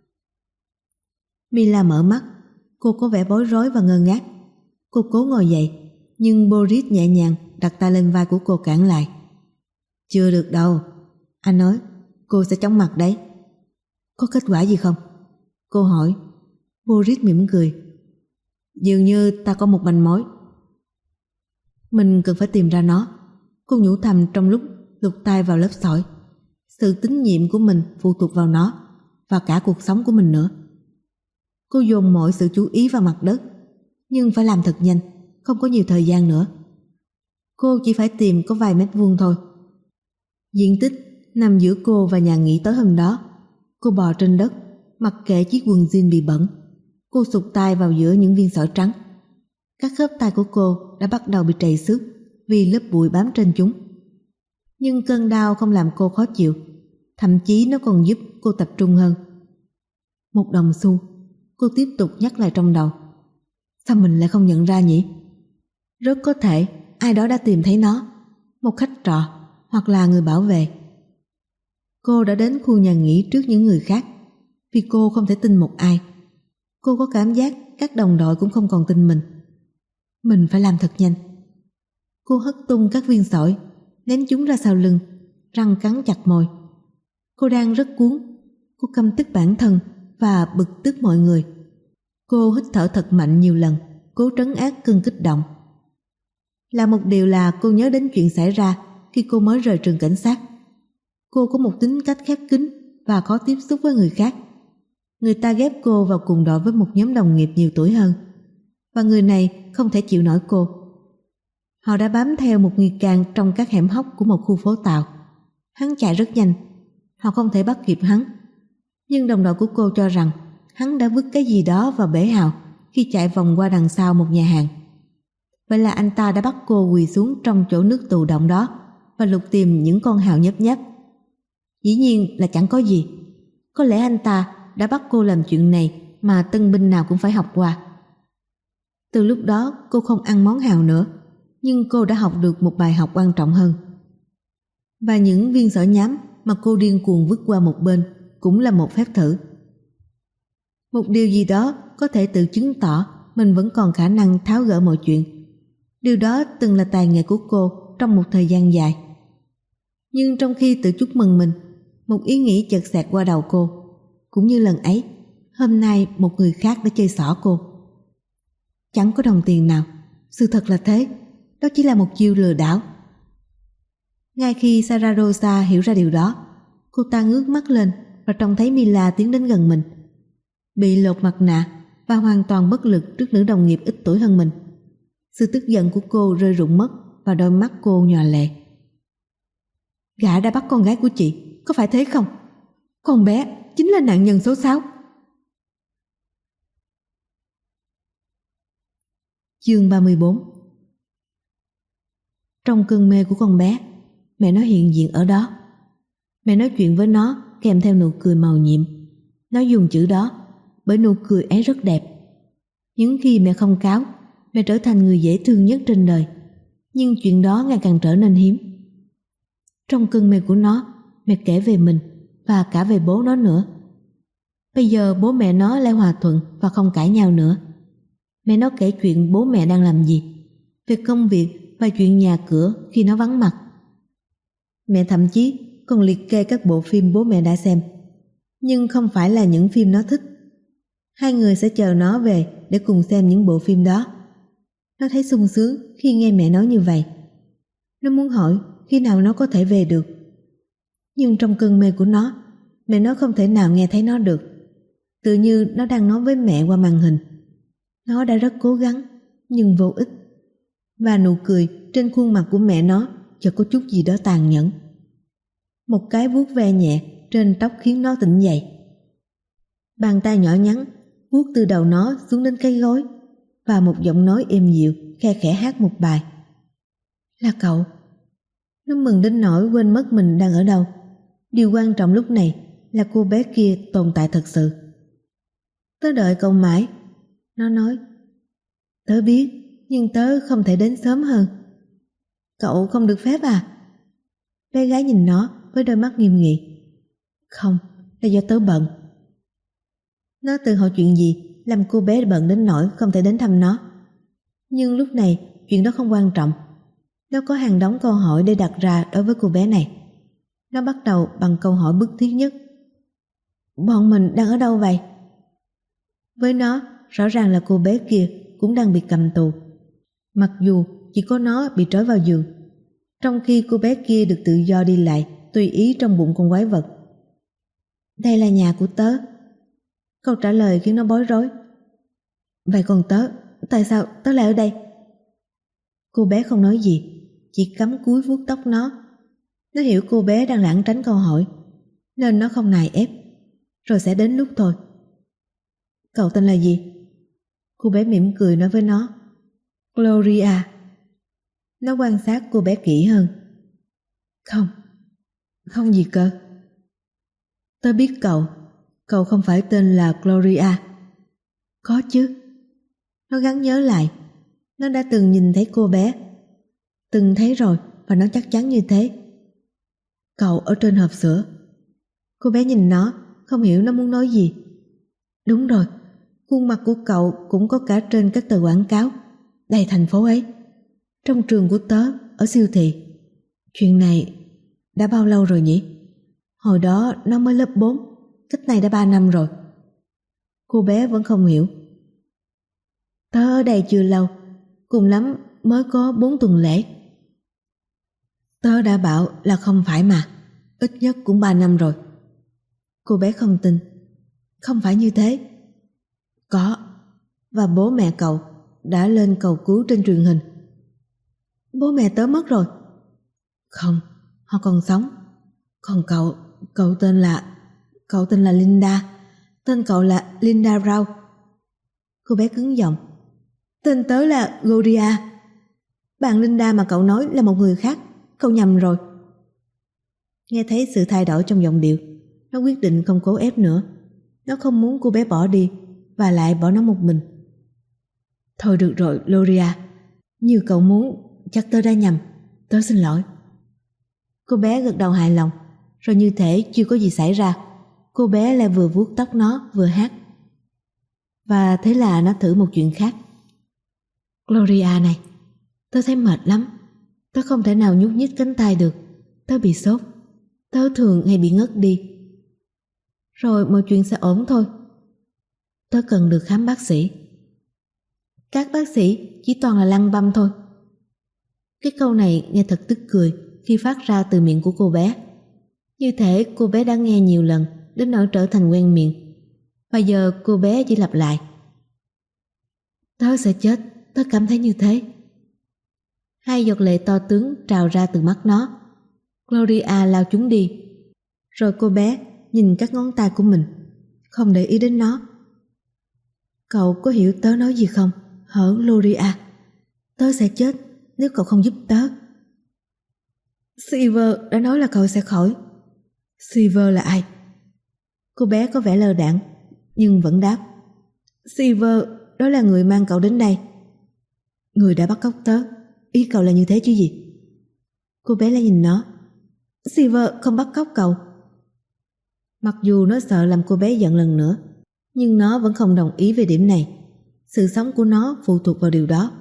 Mila mở mắt. Cô có vẻ bối rối và ngơ ngác. Cô cố ngồi dậy, nhưng Boris nhẹ nhàng đặt tay lên vai của cô cản lại. Chưa được đâu, anh nói. Cô sẽ chóng mặt đấy. Có kết quả gì không? Cô hỏi. Boris mỉm cười. Dường như ta có một manh mối. Mình cần phải tìm ra nó. Cô nhủ thầm trong lúc lục tay vào lớp sỏi. Sự tín nhiệm của mình phụ thuộc vào nó, và cả cuộc sống của mình nữa. Cô dồn mọi sự chú ý vào mặt đất, nhưng phải làm thật nhanh, không có nhiều thời gian nữa. Cô chỉ phải tìm có vài mét vuông thôi. Diện tích nằm giữa cô và nhà nghỉ tối hôm đó. Cô bò trên đất, mặc kệ chiếc quần jean bị bẩn. Cô sụt tay vào giữa những viên sỏi trắng. Các khớp tay của cô đã bắt đầu bị trầy xước vì lớp bụi bám trên chúng. Nhưng cơn đau không làm cô khó chịu, thậm chí nó còn giúp cô tập trung hơn. Một đồng xu, cô tiếp tục nhắc lại trong đầu. Sao mình lại không nhận ra nhỉ? Rất có thể ai đó đã tìm thấy nó, một khách trọ hoặc là người bảo vệ. Cô đã đến khu nhà nghỉ trước những người khác, vì cô không thể tin một ai. Cô có cảm giác các đồng đội cũng không còn tin mình. Mình phải làm thật nhanh. Cô hất tung các viên sỏi, ném chúng ra sau lưng, răng cắn chặt môi. Cô đang rất cuốn. Cô căm tức bản thân và bực tức mọi người. Cô hít thở thật mạnh nhiều lần, cố trấn áp cơn kích động. Là một điều là cô nhớ đến chuyện xảy ra khi cô mới rời trường cảnh sát. Cô có một tính cách khép kín và khó tiếp xúc với người khác. Người ta ghép cô vào cùng đội với một nhóm đồng nghiệp nhiều tuổi hơn, và người này không thể chịu nổi cô. Họ đã bám theo một nghi can trong các hẻm hóc của một khu phố tàu. Hắn chạy rất nhanh, họ không thể bắt kịp hắn. Nhưng đồng đội của cô cho rằng hắn đã vứt cái gì đó vào bể hào khi chạy vòng qua đằng sau một nhà hàng. Vậy là anh ta đã bắt cô quỳ xuống trong chỗ nước tù động đó và lục tìm những con hào nhấp nháp. Dĩ nhiên là chẳng có gì. Có lẽ anh ta đã bắt cô làm chuyện này mà tân binh nào cũng phải học qua. Từ lúc đó cô không ăn món hào nữa, nhưng cô đã học được một bài học quan trọng hơn. Và những viên sỏi nhám mà cô điên cuồng vứt qua một bên cũng là một phép thử. Một điều gì đó có thể tự chứng tỏ mình vẫn còn khả năng tháo gỡ mọi chuyện. Điều đó từng là tài nghệ của cô trong một thời gian dài. Nhưng trong khi tự chúc mừng mình, một ý nghĩ chợt xẹt qua đầu cô. Cũng như lần ấy, hôm nay một người khác đã chơi xỏ cô. Chẳng có đồng tiền nào. Sự thật là thế. Đó chỉ là một chiêu lừa đảo. Ngay khi Sararosa hiểu ra điều đó, cô ta ngước mắt lên và trông thấy Mila tiến đến gần mình. Bị lột mặt nạ và hoàn toàn bất lực trước nữ đồng nghiệp ít tuổi hơn mình. Sự tức giận của cô rơi rụng mất và đôi mắt cô nhòa lệ. Gã đã bắt con gái của chị, có phải thế không? Con bé chính là nạn nhân số sáu. Chương ba mươi bốn. Trong cơn mê của con bé, mẹ nó hiện diện ở đó. Mẹ nói chuyện với nó kèm theo nụ cười màu nhiệm. Nó dùng chữ đó bởi nụ cười ấy rất đẹp. Những khi mẹ không cáo, mẹ trở thành người dễ thương nhất trên đời. Nhưng chuyện đó ngày càng trở nên hiếm. Trong cơn mê của nó, mẹ kể về mình và cả về bố nó nữa. Bây giờ bố mẹ nó lại hòa thuận và không cãi nhau nữa. Mẹ nó kể chuyện bố mẹ đang làm gì, về công việc và chuyện nhà cửa khi nó vắng mặt. Mẹ thậm chí còn liệt kê các bộ phim bố mẹ đã xem, nhưng không phải là những phim nó thích. Hai người sẽ chờ nó về để cùng xem những bộ phim đó. Nó thấy sung sướng khi nghe mẹ nói như vậy. Nó muốn hỏi khi nào nó có thể về được. Nhưng trong cơn mê của nó, mẹ nó không thể nào nghe thấy nó được. Tự như nó đang nói với mẹ qua màn hình. Nó đã rất cố gắng, nhưng vô ích. Và nụ cười trên khuôn mặt của mẹ nó chợt có chút gì đó tàn nhẫn. Một cái vuốt ve nhẹ trên tóc khiến nó tỉnh dậy. Bàn tay nhỏ nhắn vuốt từ đầu nó xuống đến cái gối, và một giọng nói êm dịu khe khẽ hát một bài. Là cậu. Nó mừng đến nỗi quên mất mình đang ở đâu. Điều quan trọng lúc này là cô bé kia tồn tại thật sự. Tớ đợi cậu mãi. Nó nói. Tớ biết, nhưng tớ không thể đến sớm hơn. Cậu không được phép à? Bé gái nhìn nó với đôi mắt nghiêm nghị. Không, là do tớ bận. Nó tự hỏi chuyện gì làm cô bé bận đến nỗi không thể đến thăm nó. Nhưng lúc này chuyện đó không quan trọng. Nó có hàng đống câu hỏi để đặt ra đối với cô bé này. Nó bắt đầu bằng câu hỏi bức thiết nhất. Bọn mình đang ở đâu vậy? Với nó, rõ ràng là cô bé kia cũng đang bị cầm tù. Mặc dù chỉ có nó bị trói vào giường, trong khi cô bé kia được tự do đi lại tùy ý trong bụng con quái vật. Đây là nhà của tớ. Câu trả lời khiến nó bối rối. Vậy còn tớ, tại sao tớ lại ở đây? Cô bé không nói gì, chỉ cắm cúi vuốt tóc nó. Nó hiểu cô bé đang lảng tránh câu hỏi, nên nó không nài ép. Rồi sẽ đến lúc thôi. Cậu tên là gì? Cô bé mỉm cười nói với nó. Gloria. Nó quan sát cô bé kỹ hơn. Không, không gì cơ. Tớ biết cậu. Cậu không phải tên là Gloria. Có chứ. Nó gắng nhớ lại. Nó đã từng nhìn thấy cô bé. Từng thấy rồi, và nó chắc chắn như thế. Cậu ở trên hộp sữa. Cô bé nhìn nó, không hiểu nó muốn nói gì. Đúng rồi, khuôn mặt của cậu cũng có cả trên các tờ quảng cáo đầy thành phố ấy. Trong trường của tớ, ở siêu thị. Chuyện này đã bao lâu rồi nhỉ? Hồi đó nó mới lớp bốn, cách này đã ba năm rồi. Cô bé vẫn không hiểu. Tớ ở đây chưa lâu, cùng lắm mới có bốn tuần lễ. Tớ đã bảo là không phải mà, ít nhất cũng ba năm rồi. Cô bé không tin. Không phải như thế. Có. Và bố mẹ cậu đã lên cầu cứu trên truyền hình. Bố mẹ tớ mất rồi. Không, họ còn sống. Còn cậu, cậu tên là... Cậu tên là Linda. Tên cậu là Linda Brown. Cô bé cứng giọng. Tên tớ là Gloria. Bạn Linda mà cậu nói là một người khác. Cậu nhầm rồi. Nghe thấy sự thay đổi trong giọng điệu, nó quyết định không cố ép nữa. Nó không muốn cô bé bỏ đi và lại bỏ nó một mình. Thôi được rồi Gloria, như cậu muốn, chắc tớ đã nhầm. Tớ xin lỗi. Cô bé gật đầu hài lòng, rồi như thể chưa có gì xảy ra. Cô bé lại vừa vuốt tóc nó vừa hát. Và thế là nó thử một chuyện khác. Gloria này, tớ thấy mệt lắm. Tớ không thể nào nhúc nhích cánh tay được. Tớ bị sốt. Tớ thường hay bị ngất đi. Rồi mọi chuyện sẽ ổn thôi. Tớ cần được khám bác sĩ. Các bác sĩ chỉ toàn là lăng băm thôi. Cái câu này nghe thật tức cười khi phát ra từ miệng của cô bé. Như thể cô bé đã nghe nhiều lần đến nỗi trở thành quen miệng. Và giờ cô bé chỉ lặp lại. Tớ sẽ chết, tớ cảm thấy như thế. Hai giọt lệ to tướng trào ra từ mắt nó. Gloria lao chúng đi. Rồi cô bé nhìn các ngón tay của mình, không để ý đến nó. Cậu có hiểu tớ nói gì không, hở Gloria? Tớ sẽ chết nếu cậu không giúp tớ. Silver đã nói là cậu sẽ khỏi. Silver là ai? Cô bé có vẻ lơ đãng nhưng vẫn đáp. Silver, đó là người mang cậu đến đây. Người đã bắt cóc tớ. Ý cậu là như thế chứ gì? Cô bé lại nhìn nó. Silver không bắt cóc cậu. Mặc dù nó sợ làm cô bé giận lần nữa, nhưng nó vẫn không đồng ý về điểm này. Sự sống của nó phụ thuộc vào điều đó.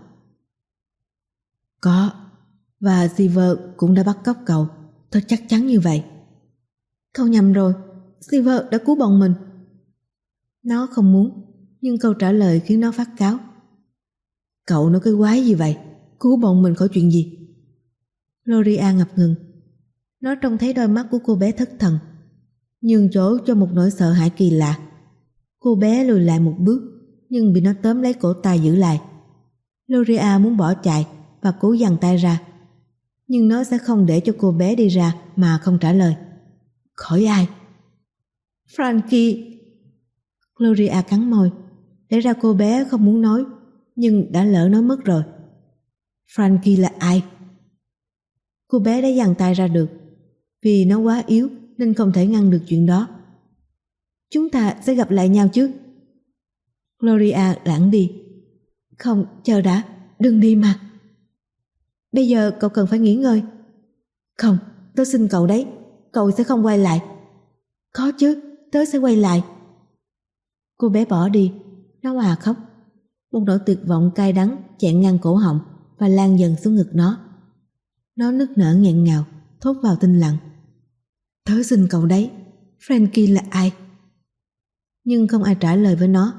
Có. Và Silver cũng đã bắt cóc cậu. Tôi chắc chắn như vậy. Cậu nhầm rồi. Silver đã cứu bọn mình. Nó không muốn, nhưng câu trả lời khiến nó phát cáu. Cậu nói cái quái gì vậy? Cứu bọn mình khỏi chuyện gì? Gloria ngập ngừng. Nó trông thấy đôi mắt của cô bé thất thần, nhường chỗ cho một nỗi sợ hãi kỳ lạ. Cô bé lùi lại một bước, nhưng bị nó tóm lấy cổ tay giữ lại. Gloria muốn bỏ chạy và cố giằng tay ra, nhưng nó sẽ không để cho cô bé đi ra mà không trả lời. Khỏi ai? Frankie. Gloria cắn môi. Để ra cô bé không muốn nói, nhưng đã lỡ nói mất rồi. Frankie là ai? Cô bé đã giằng tay ra được. Vì nó quá yếu nên không thể ngăn được chuyện đó. Chúng ta sẽ gặp lại nhau chứ? Gloria lãng đi. Không, chờ đã, đừng đi mà. Bây giờ cậu cần phải nghỉ ngơi. Không, tớ xin cậu đấy, cậu sẽ không quay lại. Có chứ, tớ sẽ quay lại. Cô bé bỏ đi. Nó òa khóc. Một nỗi tuyệt vọng cay đắng chẹn ngang cổ họng và lan dần xuống ngực nó. Nó nức nở nghẹn ngào, thốt vào thinh lặng. Tớ xin cậu đấy, Frankie là ai? Nhưng không ai trả lời với nó.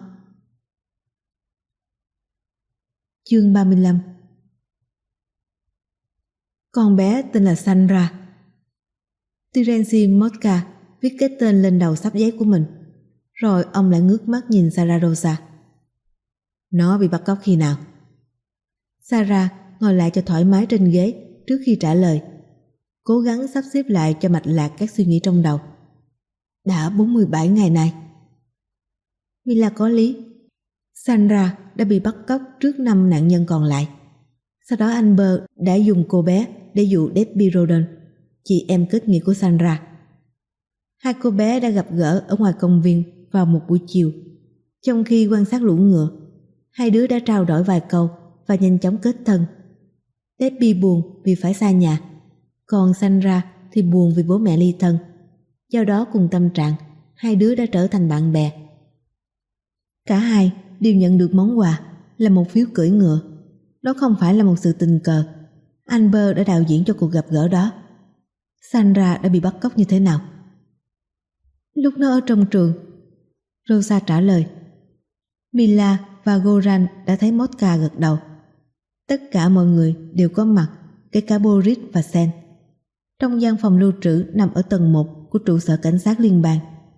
Chương ba mươi lăm. Con bé tên là Sandra. Terence Mosca viết cái tên lên đầu xấp giấy của mình. Rồi ông lại ngước mắt nhìn Sarah Rosa. Nó bị bắt cóc khi nào? Sarah ngồi lại cho thoải mái trên ghế trước khi trả lời, cố gắng sắp xếp lại cho mạch lạc các suy nghĩ trong đầu. Đã bốn mươi bảy ngày nay. Mila có lý. Sandra đã bị bắt cóc trước năm nạn nhân còn lại. Sau đó Amber đã dùng cô bé để dụ Debbie Roden, chị em kết nghĩa của Sandra. Hai cô bé đã gặp gỡ ở ngoài công viên vào một buổi chiều. Trong khi quan sát lũ ngựa, hai đứa đã trao đổi vài câu và nhanh chóng kết thân. Debbie buồn vì phải xa nhà, còn Sandra thì buồn vì bố mẹ ly thân. Do đó cùng tâm trạng, hai đứa đã trở thành bạn bè. Cả hai đều nhận được món quà là một phiếu cưỡi ngựa. Đó không phải là một sự tình cờ. Amber đã đạo diễn cho cuộc gặp gỡ đó. Sandra đã bị bắt cóc như thế nào? Lúc nó ở trong trường, Rosa trả lời. Mila và Goran đã thấy Mosca gật đầu. Tất cả mọi người đều có mặt, kể cả Boris và Sen, trong gian phòng lưu trữ nằm ở tầng một của trụ sở cảnh sát liên bang.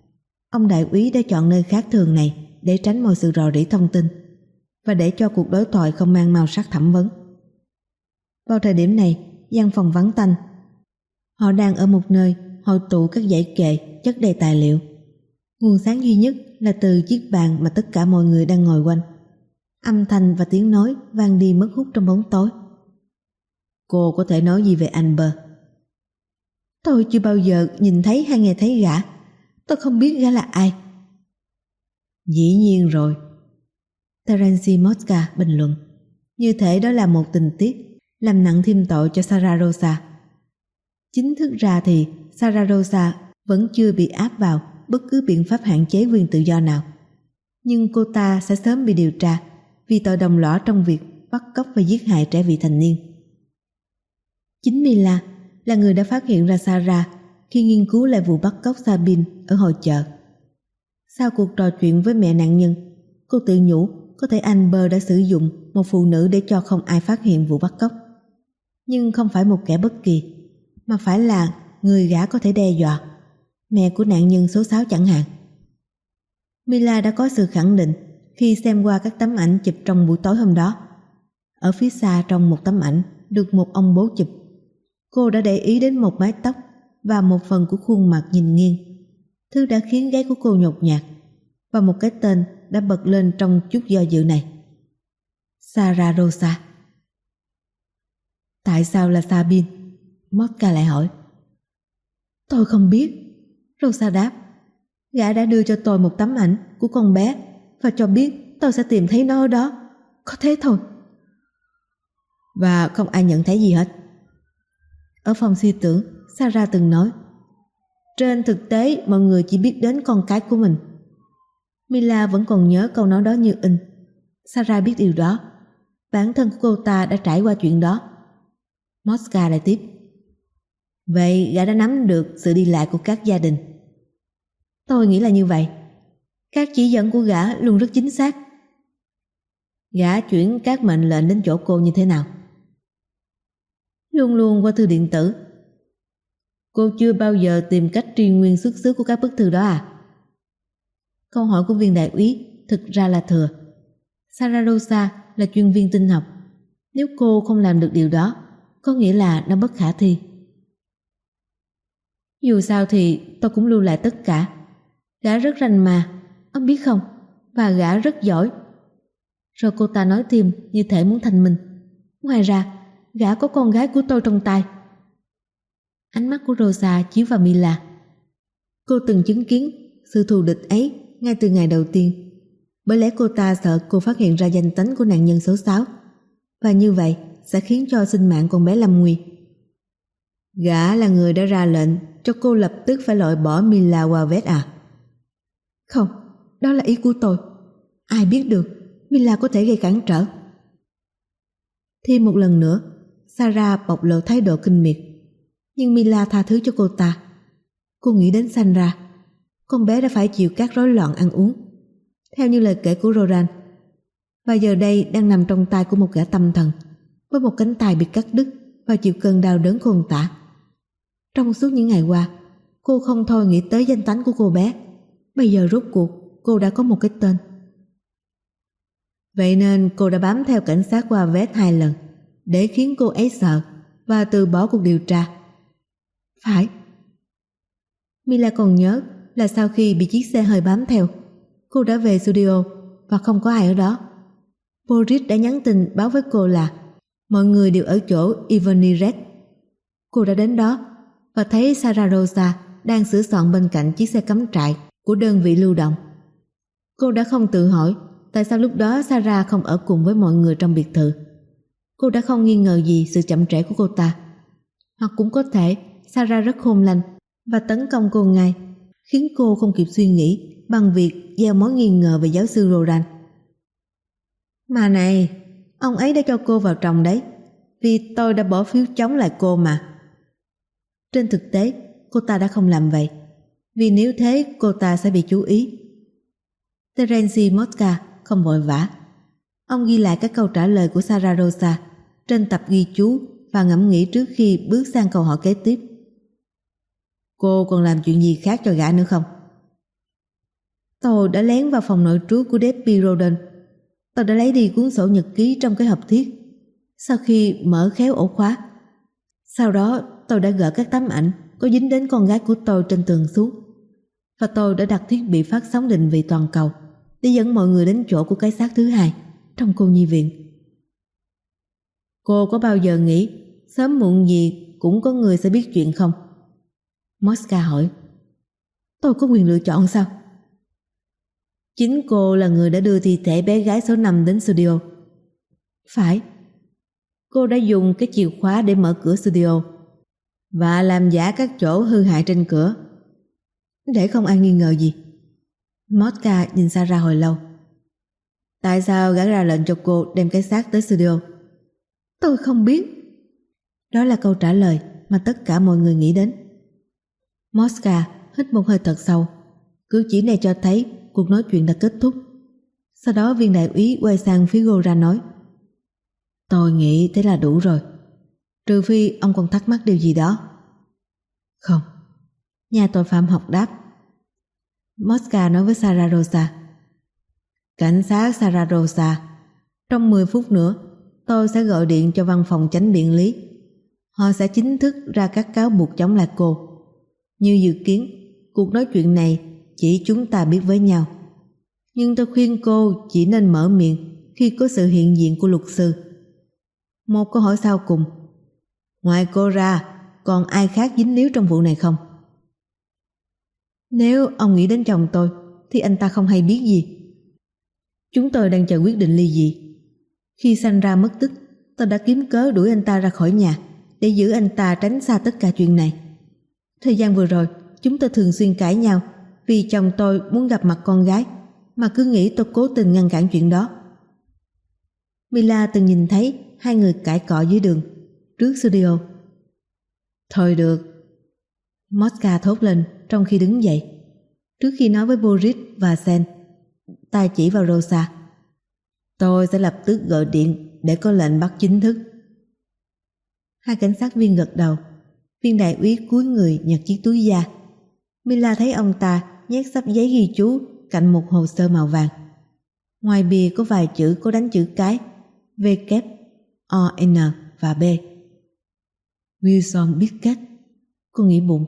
Ông đại úy đã chọn nơi khác thường này để tránh mọi sự rò rỉ thông tin và để cho cuộc đối thoại không mang màu sắc thẩm vấn. Vào thời điểm này, văn phòng vắng tanh. Họ đang ở một nơi hội tụ các dãy kệ chất đầy tài liệu. Nguồn sáng duy nhất là từ chiếc bàn mà tất cả mọi người đang ngồi quanh. Âm thanh và tiếng nói vang đi mất hút trong bóng tối. Cô có thể nói gì về Amber? Tôi chưa bao giờ nhìn thấy hay nghe thấy gã. Tôi không biết gã là ai. Dĩ nhiên rồi, Terence Mosca bình luận. Như thể đó là một tình tiết làm nặng thêm tội cho Sara Rosa. Chính thức ra thì Sara Rosa vẫn chưa bị áp vào bất cứ biện pháp hạn chế quyền tự do nào. Nhưng cô ta sẽ sớm bị điều tra vì tội đồng lõa trong việc bắt cóc và giết hại trẻ vị thành niên. Chính Mila là người đã phát hiện ra Sarah khi nghiên cứu lại vụ bắt cóc Sabine ở hội chợ. Sau cuộc trò chuyện với mẹ nạn nhân, cô tự nhủ có thể Amber đã sử dụng một phụ nữ để cho không ai phát hiện vụ bắt cóc. Nhưng không phải một kẻ bất kỳ, mà phải là người gã có thể đe dọa, mẹ của nạn nhân số sáu chẳng hạn. Mila đã có sự khẳng định khi xem qua các tấm ảnh chụp trong buổi tối hôm đó. Ở phía xa trong một tấm ảnh được một ông bố chụp, cô đã để ý đến một mái tóc và một phần của khuôn mặt nhìn nghiêng, thứ đã khiến gáy của cô nhột nhạt, và một cái tên đã bật lên trong chút do dự này: Sara Rosa. Tại sao là Sabine? Mosca lại hỏi. Tôi không biết, Rosa đáp. Gã đã đưa cho tôi một tấm ảnh của con bé và cho biết tôi sẽ tìm thấy nó ở đó. Có thế thôi. Và không ai nhận thấy gì hết. Ở phòng suy tưởng, Sarah từng nói, trên thực tế mọi người chỉ biết đến con cái của mình. Mila vẫn còn nhớ câu nói đó như in. Sarah biết điều đó. Bản thân của cô ta đã trải qua chuyện đó. Mosca lại tiếp. Vậy gã đã nắm được sự đi lại của các gia đình. Tôi nghĩ là như vậy. Các chỉ dẫn của gã luôn rất chính xác. Gã chuyển các mệnh lệnh đến chỗ cô như thế nào? Luôn luôn qua thư điện tử. Cô chưa bao giờ tìm cách truy nguyên xuất xứ của các bức thư đó à? Câu hỏi của viên đại úy thực ra là thừa. Sara Rosa là chuyên viên tin học. Nếu cô không làm được điều đó, có nghĩa là nó bất khả thi. Dù sao thì tôi cũng lưu lại tất cả. Gã rất rành mà, ông biết không? Và gã rất giỏi. Rồi cô ta nói thêm như thể muốn thanh minh. Ngoài ra, gã có con gái của tôi trong tay. Ánh mắt của Rosa chiếu vào Mila. Cô từng chứng kiến sự thù địch ấy ngay từ ngày đầu tiên. Bởi lẽ cô ta sợ cô phát hiện ra danh tính của nạn nhân số sáu, và như vậy sẽ khiến cho sinh mạng con bé lâm nguy. Gã là người đã ra lệnh cho cô lập tức phải loại bỏ Mila Wavet à? Không, đó là ý của tôi. Ai biết được, Mila có thể gây cản trở. Thêm một lần nữa, Sarah bộc lộ thái độ kinh miệt. Nhưng Mila tha thứ cho cô ta. Cô nghĩ đến Sandra. Con bé đã phải chịu các rối loạn ăn uống, theo như lời kể của Roran, và giờ đây đang nằm trong tay của một gã tâm thần, với một cánh tay bị cắt đứt và chịu cơn đau đớn khôn tả. Trong suốt những ngày qua, cô không thôi nghĩ tới danh tánh của cô bé. Bây giờ rốt cuộc cô đã có một cái tên. Vậy nên cô đã bám theo cảnh sát qua vét hai lần để khiến cô ấy sợ và từ bỏ cuộc điều tra. Phải. Mila còn nhớ là sau khi bị chiếc xe hơi bám theo, cô đã về studio và không có ai ở đó. Boris đã nhắn tin báo với cô là mọi người đều ở chỗ Ivany Red. Cô đã đến đó và thấy Sara Rosa đang sửa soạn bên cạnh chiếc xe cắm trại của đơn vị lưu động. Cô đã không tự hỏi tại sao lúc đó Sarah không ở cùng với mọi người trong biệt thự. Cô đã không nghi ngờ gì sự chậm trễ của cô ta. Hoặc cũng có thể Sarah rất khôn lanh và tấn công cô ngay, khiến cô không kịp suy nghĩ bằng việc gieo mối nghi ngờ về giáo sư Roran. Mà này, ông ấy đã cho cô vào tròng đấy, vì tôi đã bỏ phiếu chống lại cô mà. Trên thực tế, cô ta đã không làm vậy, vì nếu thế cô ta sẽ bị chú ý. Terence Mosca không vội vã. Ông ghi lại các câu trả lời của Sara Rosa trên tập ghi chú và ngẫm nghĩ trước khi bước sang câu hỏi kế tiếp. Cô còn làm chuyện gì khác cho gã nữa không? Tôi đã lén vào phòng nội trú của Debbie Roden. Tôi đã lấy đi cuốn sổ nhật ký trong cái hộp thiết sau khi mở khéo ổ khóa. Sau đó tôi đã gỡ các tấm ảnh có dính đến con gái của tôi trên tường xuống, và tôi đã đặt thiết bị phát sóng định vị toàn cầu để dẫn mọi người đến chỗ của cái xác thứ hai trong cô nhi viện. Cô có bao giờ nghĩ sớm muộn gì cũng có người sẽ biết chuyện không? Mosca hỏi. Tôi có quyền lựa chọn sao? Chính cô là người đã đưa thi thể bé gái số năm đến studio. Phải. Cô đã dùng cái chìa khóa để mở cửa studio và làm giả các chỗ hư hại trên cửa để không ai nghi ngờ gì. Mosca nhìn Sarah hồi lâu. Tại sao gã ra lệnh cho cô đem cái xác tới studio? Tôi không biết. Đó là câu trả lời mà tất cả mọi người nghĩ đến. Mosca hít một hơi thật sâu. Cử chỉ này cho thấy cuộc nói chuyện đã kết thúc. Sau đó viên đại úy quay sang phía Goran nói: Tôi nghĩ thế là đủ rồi, trừ phi ông còn thắc mắc điều gì đó. Không, nhà tội phạm học đáp. Mosca nói với Sarah Rosa: Cảnh sát Sarah Rosa, trong mười phút nữa tôi sẽ gọi điện cho văn phòng chánh biện lý. Họ sẽ chính thức ra các cáo buộc chống lại cô. Như dự kiến, cuộc nói chuyện này chỉ chúng ta biết với nhau. Nhưng tôi khuyên cô chỉ nên mở miệng khi có sự hiện diện của luật sư. Một câu hỏi sau cùng: ngoài cô ra, còn ai khác dính líu trong vụ này không? Nếu ông nghĩ đến chồng tôi thì anh ta không hay biết gì. Chúng tôi đang chờ quyết định ly dị. Khi Sandra mất tích, tôi đã kiếm cớ đuổi anh ta ra khỏi nhà để giữ anh ta tránh xa tất cả chuyện này. Thời gian vừa rồi, chúng tôi thường xuyên cãi nhau vì chồng tôi muốn gặp mặt con gái, mà cứ nghĩ tôi cố tình ngăn cản chuyện đó. Mila từng nhìn thấy hai người cãi cọ dưới đường, trước studio. Thôi được, Mosca thốt lên trong khi đứng dậy. Trước khi nói với Boris và Sen, tay chỉ vào Rosa. Tôi sẽ lập tức gọi điện để có lệnh bắt chính thức. Hai cảnh sát viên gật đầu. Viên đại úy cúi người nhặt chiếc túi da. Mila thấy ông ta nhét sắp giấy ghi chú cạnh một hồ sơ màu vàng. Ngoài bìa có vài chữ có đánh chữ cái V, O, N và B. Wilson Pickett. Cô nghĩ bụng.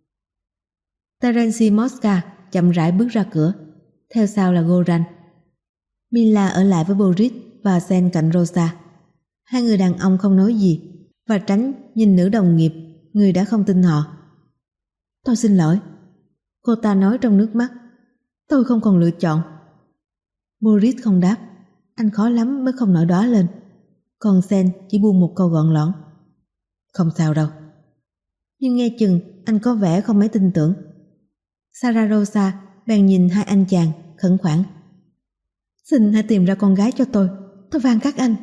Terence Mosca chậm rãi bước ra cửa. Theo sau là Goran. Mila ở lại với Boris và Sen cạnh Rosa. Hai người đàn ông không nói gì và tránh nhìn nữ đồng nghiệp, người đã không tin họ. Tôi xin lỗi, cô ta nói trong nước mắt. Tôi không còn lựa chọn. Boris không đáp. Anh khó lắm mới không nổi đóa lên. Còn Sen chỉ buông một câu gọn lõn: Không sao đâu. Nhưng nghe chừng anh có vẻ không mấy tin tưởng. Sarah Rosa bèn nhìn hai anh chàng khẩn khoản: Xin hãy tìm ra con gái cho tôi, tôi van các anh.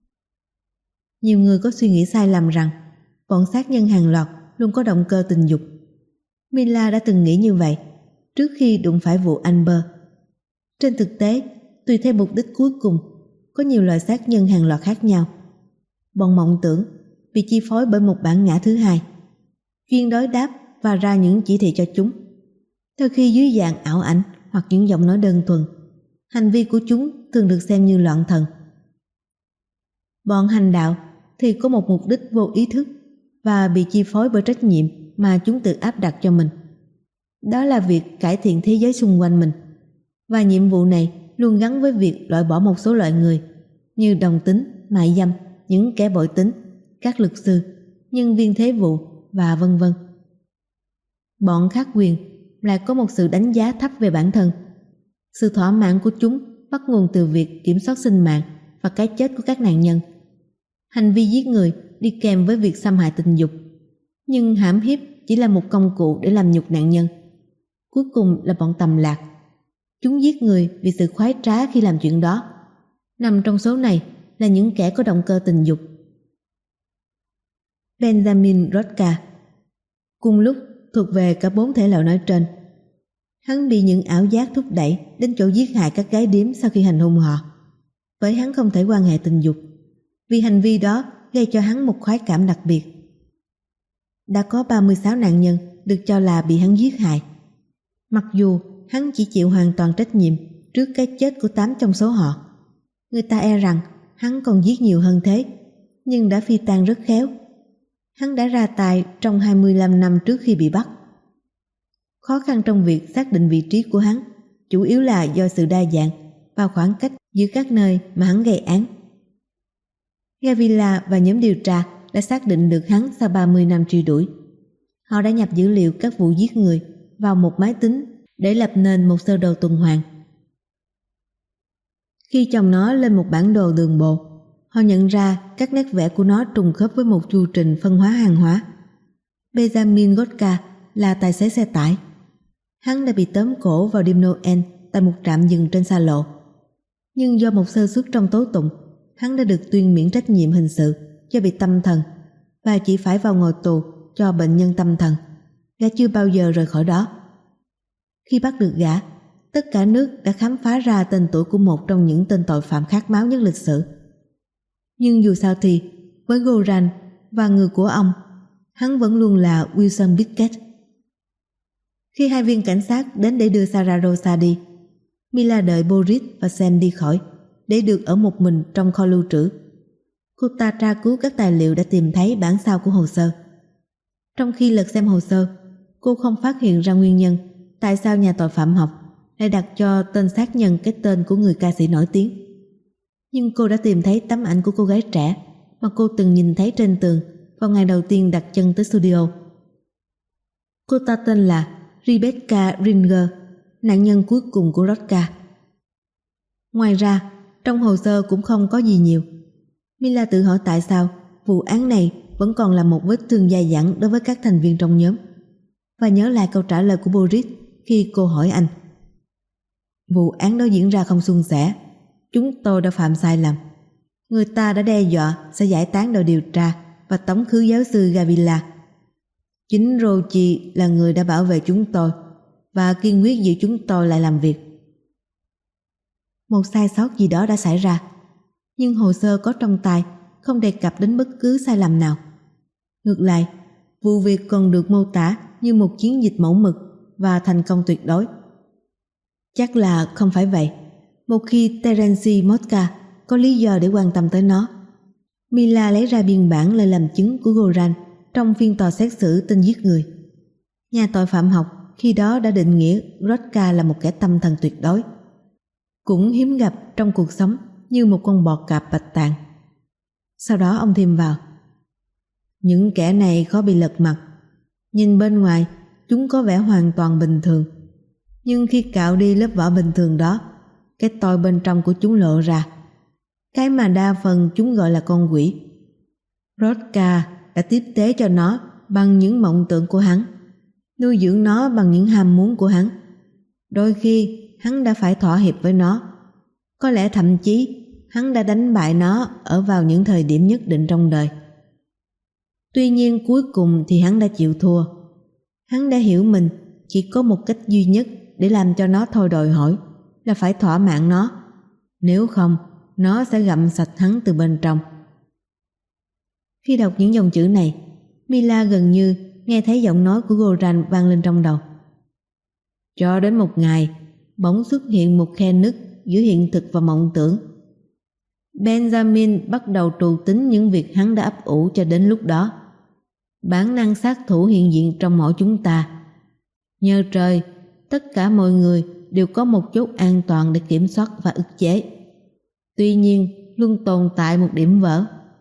Nhiều người có suy nghĩ sai lầm rằng bọn sát nhân hàng loạt luôn có động cơ tình dục. Mila đã từng nghĩ như vậy trước khi đụng phải vụ Amber. Trên thực tế, tùy theo mục đích cuối cùng, có nhiều loại sát nhân hàng loạt khác nhau. Bọn mộng tưởng bị chi phối bởi một bản ngã thứ hai, chuyên đối đáp và ra những chỉ thị cho chúng. Theo khi dưới dạng ảo ảnh hoặc những giọng nói đơn thuần, hành vi của chúng thường được xem như loạn thần. Bọn hành đạo thì có một mục đích vô ý thức và bị chi phối bởi trách nhiệm mà chúng tự áp đặt cho mình. Đó là việc cải thiện thế giới xung quanh mình, và nhiệm vụ này luôn gắn với việc loại bỏ một số loại người như đồng tính, mại dâm, những kẻ bội tính, các luật sư, nhân viên thế vụ và vân vân. Bọn khác quyền lại có một sự đánh giá thấp về bản thân. Sự thỏa mãn của chúng bắt nguồn từ việc kiểm soát sinh mạng và cái chết của các nạn nhân. Hành vi giết người đi kèm với việc xâm hại tình dục, nhưng hãm hiếp chỉ là một công cụ để làm nhục nạn nhân. Cuối cùng là bọn tầm lạc. Chúng giết người vì sự khoái trá khi làm chuyện đó. Nằm trong số này là những kẻ có động cơ tình dục. Benjamin Rothka cùng lúc thuộc về cả bốn thể loại nói trên. Hắn bị những ảo giác thúc đẩy đến chỗ giết hại các gái điếm sau khi hành hung họ, bởi hắn không thể quan hệ tình dục, vì hành vi đó gây cho hắn một khoái cảm đặc biệt. Đã có ba mươi sáu nạn nhân được cho là bị hắn giết hại. Mặc dù hắn chỉ chịu hoàn toàn trách nhiệm trước cái chết của tám trong số họ. Người ta e rằng hắn còn giết nhiều hơn thế, nhưng đã phi tang rất khéo. Hắn đã ra tài trong hai mươi lăm năm trước khi bị bắt. Khó khăn trong việc xác định vị trí của hắn chủ yếu là do sự đa dạng và khoảng cách giữa các nơi mà hắn gây án. Gavila và nhóm điều tra đã xác định được hắn sau ba mươi năm truy đuổi. Họ đã nhập dữ liệu các vụ giết người vào một máy tính để lập nên một sơ đồ tuần hoàn. Khi chồng nó lên một bản đồ đường bộ, họ nhận ra các nét vẽ của nó trùng khớp với một chu trình phân hóa hàng hóa. Benjamin Gotka là tài xế xe tải. Hắn đã bị tóm cổ vào đêm Noel tại một trạm dừng trên xa lộ. Nhưng do một sơ suất trong tố tụng, hắn đã được tuyên miễn trách nhiệm hình sự do bị tâm thần và chỉ phải vào ngồi tù cho bệnh nhân tâm thần. Gã chưa bao giờ rời khỏi đó. Khi bắt được gã, tất cả nước đã khám phá ra tên tuổi của một trong những tên tội phạm khát máu nhất lịch sử. Nhưng dù sao thì, với Goran và người của ông, hắn vẫn luôn là Wilson Pickett. Khi hai viên cảnh sát đến để đưa Sara Rosa đi, Mila đợi Boris và Sen đi khỏi để được ở một mình trong kho lưu trữ. Cô ta tra cứu các tài liệu đã tìm thấy bản sao của hồ sơ. Trong khi lật xem hồ sơ, cô không phát hiện ra nguyên nhân tại sao nhà tội phạm học lại đặt cho tên sát nhân cái tên của người ca sĩ nổi tiếng. Nhưng cô đã tìm thấy tấm ảnh của cô gái trẻ mà cô từng nhìn thấy trên tường vào ngày đầu tiên đặt chân tới studio. Cô ta tên là Rebecca Ringer, nạn nhân cuối cùng của Rodka. Ngoài ra, trong hồ sơ cũng không có gì nhiều. Mila tự hỏi tại sao vụ án này vẫn còn là một vết thương dai dẳng đối với các thành viên trong nhóm, và nhớ lại câu trả lời của Boris khi cô hỏi anh. Vụ án đó diễn ra không suôn sẻ. Chúng tôi đã phạm sai lầm. Người ta đã đe dọa sẽ giải tán đội điều tra và tống khứ giáo sư Gavila. Chính Rochi là người đã bảo vệ chúng tôi và kiên quyết giữ chúng tôi lại làm việc. Một sai sót gì đó đã xảy ra, nhưng hồ sơ có trong tay không đề cập đến bất cứ sai lầm nào. Ngược lại, vụ việc còn được mô tả như một chiến dịch mẫu mực và thành công tuyệt đối. Chắc là không phải vậy. Một khi Terence Mosca có lý do để quan tâm tới nó. Mila lấy ra biên bản lời làm chứng của Goran trong phiên tòa xét xử tên giết người. Nhà tội phạm học khi đó đã định nghĩa Rodka là một kẻ tâm thần tuyệt đối, cũng hiếm gặp trong cuộc sống như một con bò cạp bạch tạng. Sau đó ông thêm vào: những kẻ này khó bị lật mặt. Nhìn bên ngoài chúng có vẻ hoàn toàn bình thường, nhưng khi cạo đi lớp vỏ bình thường đó, cái tôi bên trong của chúng lộ ra, cái mà đa phần chúng gọi là con quỷ. Rodka đã tiếp tế cho nó bằng những mộng tưởng của hắn, nuôi dưỡng nó bằng những ham muốn của hắn. Đôi khi hắn đã phải thỏa hiệp với nó. Có lẽ thậm chí hắn đã đánh bại nó ở vào những thời điểm nhất định trong đời. Tuy nhiên cuối cùng thì hắn đã chịu thua. Hắn đã hiểu mình chỉ có một cách duy nhất để làm cho nó thôi đòi hỏi, là phải thỏa mãn nó. Nếu không, nó sẽ gặm sạch hắn từ bên trong. Khi đọc những dòng chữ này, Mila gần như nghe thấy giọng nói của Goran vang lên trong đầu. Cho đến một ngày, bỗng xuất hiện một khe nứt giữa hiện thực và mộng tưởng. Benjamin bắt đầu trù tính những việc hắn đã ấp ủ cho đến lúc đó. Bản năng sát thủ hiện diện trong mỗi chúng ta. Nhờ trời, tất cả mọi người đều có một chốt an toàn để kiểm soát và ức chế. Tuy nhiên, luôn tồn tại một điểm vỡ.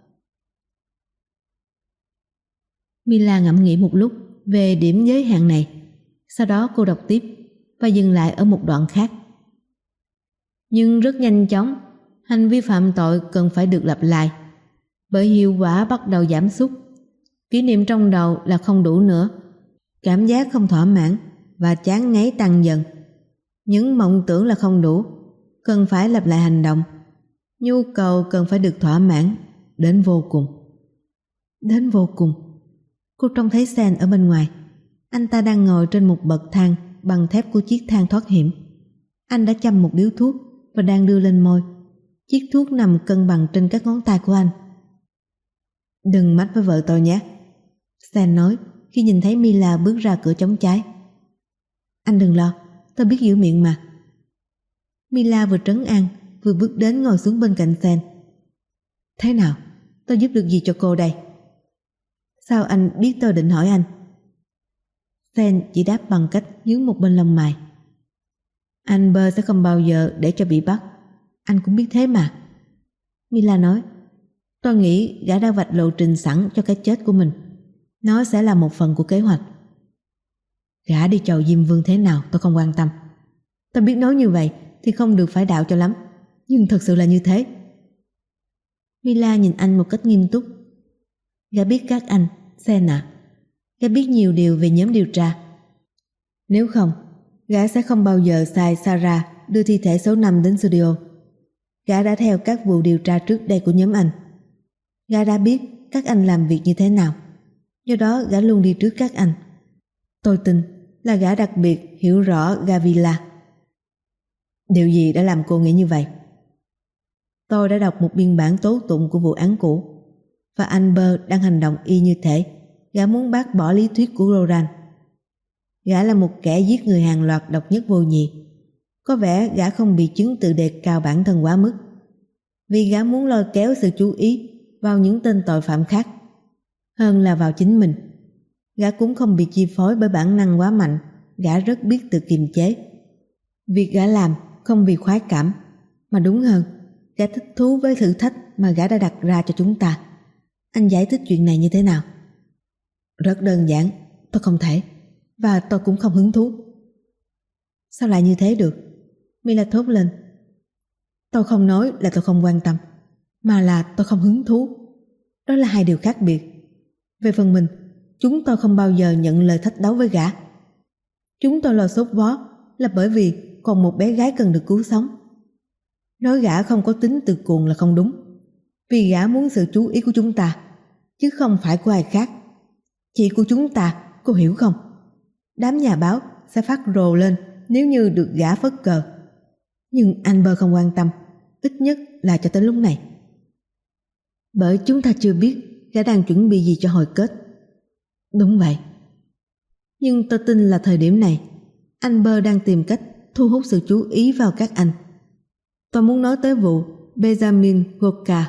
Mila ngẫm nghĩ một lúc về điểm giới hạn này. Sau đó cô đọc tiếp và dừng lại ở một đoạn khác. Nhưng rất nhanh chóng, hành vi phạm tội cần phải được lặp lại, bởi hiệu quả bắt đầu giảm sút. Kỷ niệm trong đầu là không đủ nữa, cảm giác không thỏa mãn và chán ngấy tăng dần. Những mộng tưởng là không đủ, cần phải lặp lại hành động. Nhu cầu cần phải được thỏa mãn đến vô cùng. Đến vô cùng. Cô trông thấy Sen ở bên ngoài. Anh ta đang ngồi trên một bậc thang bằng thép của chiếc thang thoát hiểm. Anh đã châm một điếu thuốc và đang đưa lên môi. Chiếc thuốc nằm cân bằng trên các ngón tay của anh. Đừng mách với vợ tôi nhé, Sen nói khi nhìn thấy Mila bước ra cửa chống trái. Anh đừng lo, tôi biết giữ miệng mà. Mila vừa trấn an, vừa bước đến ngồi xuống bên cạnh Sen. Thế nào? Tôi giúp được gì cho cô đây? Sao anh biết tôi định hỏi anh? Sen chỉ đáp bằng cách nhướng một bên lông mày. Amber sẽ không bao giờ để cho bị bắt. Anh cũng biết thế mà. Mila nói. Tôi nghĩ gã đã vạch lộ trình sẵn cho cái chết của mình. Nó sẽ là một phần của kế hoạch. Gã đi chầu Diêm Vương thế nào tôi không quan tâm. Tôi biết nói như vậy thì không được phải đạo cho lắm, nhưng thật sự là như thế. Mila nhìn anh một cách nghiêm túc. Gã biết các anh, Sen à. Gã biết nhiều điều về nhóm điều tra. Nếu không, gã sẽ không bao giờ sai Sarah đưa thi thể số năm đến studio. Gã đã theo các vụ điều tra trước đây của nhóm anh. Gã đã biết các anh làm việc như thế nào. Do đó gã luôn đi trước các anh. Tôi tin là gã đặc biệt hiểu rõ Gavila. Điều gì đã làm cô nghĩ như vậy? Tôi đã đọc một biên bản tố tụng của vụ án cũ, và Amber đang hành động y như thể gã muốn bác bỏ lý thuyết của Roran. Gã là một kẻ giết người hàng loạt độc nhất vô nhị. Có vẻ gã không bị chứng tự đề cao bản thân quá mức, vì gã muốn lôi kéo sự chú ý vào những tên tội phạm khác hơn là vào chính mình. Gã cũng không bị chi phối bởi bản năng quá mạnh. Gã rất biết tự kiềm chế. Việc gã làm không vì khoái cảm, mà đúng hơn, gã thích thú với thử thách mà gã đã đặt ra cho chúng ta. Anh giải thích chuyện này như thế nào? Rất đơn giản, tôi không thể, và tôi cũng không hứng thú. Sao lại như thế được? Mila thốt lên. Tôi không nói là tôi không quan tâm, mà là tôi không hứng thú. Đó là hai điều khác biệt. Về phần mình, chúng tôi không bao giờ nhận lời thách đấu với gã. Chúng tôi lo sốt vó là bởi vì còn một bé gái cần được cứu sống. Nói gã không có tính từ cuồng là không đúng, vì gã muốn sự chú ý của chúng ta, chứ không phải của ai khác. Chỉ của chúng ta, cô hiểu không? Đám nhà báo sẽ phát rồ lên nếu như được gã phất cờ. Nhưng Amber không quan tâm, ít nhất là cho tới lúc này. Bởi chúng ta chưa biết gã đang chuẩn bị gì cho hồi kết. Đúng vậy. Nhưng tôi tin là thời điểm này Amber đang tìm cách thu hút sự chú ý vào các anh. Tôi muốn nói tới vụ Benjamin Gorka,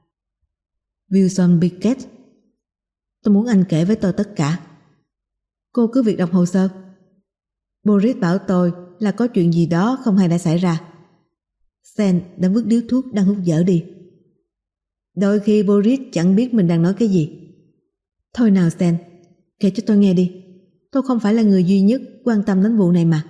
Wilson Pickett. Tôi muốn anh kể với tôi tất cả. Cô cứ việc đọc hồ sơ. Boris bảo tôi là có chuyện gì đó không hay đã xảy ra. Sen đã vứt điếu thuốc đang hút dở đi. Đôi khi Boris chẳng biết mình đang nói cái gì. Thôi nào Sen, kể cho tôi nghe đi. Tôi không phải là người duy nhất quan tâm đến vụ này mà.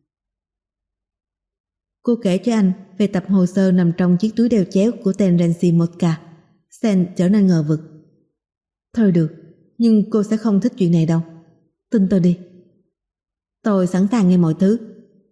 Cô kể cho anh về tập hồ sơ nằm trong chiếc túi đeo chéo của tên Renzi Motka. Sen trở nên ngờ vực. Thôi được, nhưng cô sẽ không thích chuyện này đâu. Tin tôi đi. Tôi sẵn sàng nghe mọi thứ.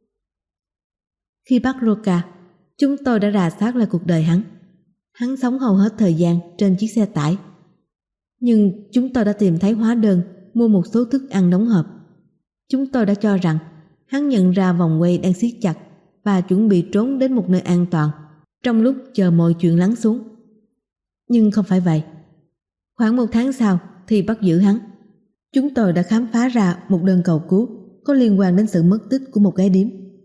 Khi bắt Roca, chúng tôi đã rà soát lại cuộc đời hắn. Hắn sống hầu hết thời gian trên chiếc xe tải. Nhưng chúng tôi đã tìm thấy hóa đơn mua một số thức ăn đóng hộp. Chúng tôi đã cho rằng hắn nhận ra vòng quay đang siết chặt và chuẩn bị trốn đến một nơi an toàn trong lúc chờ mọi chuyện lắng xuống. Nhưng không phải vậy. Khoảng một tháng sau thì bắt giữ hắn. Chúng tôi đã khám phá ra một đơn cầu cứu có liên quan đến sự mất tích của một gái điếm.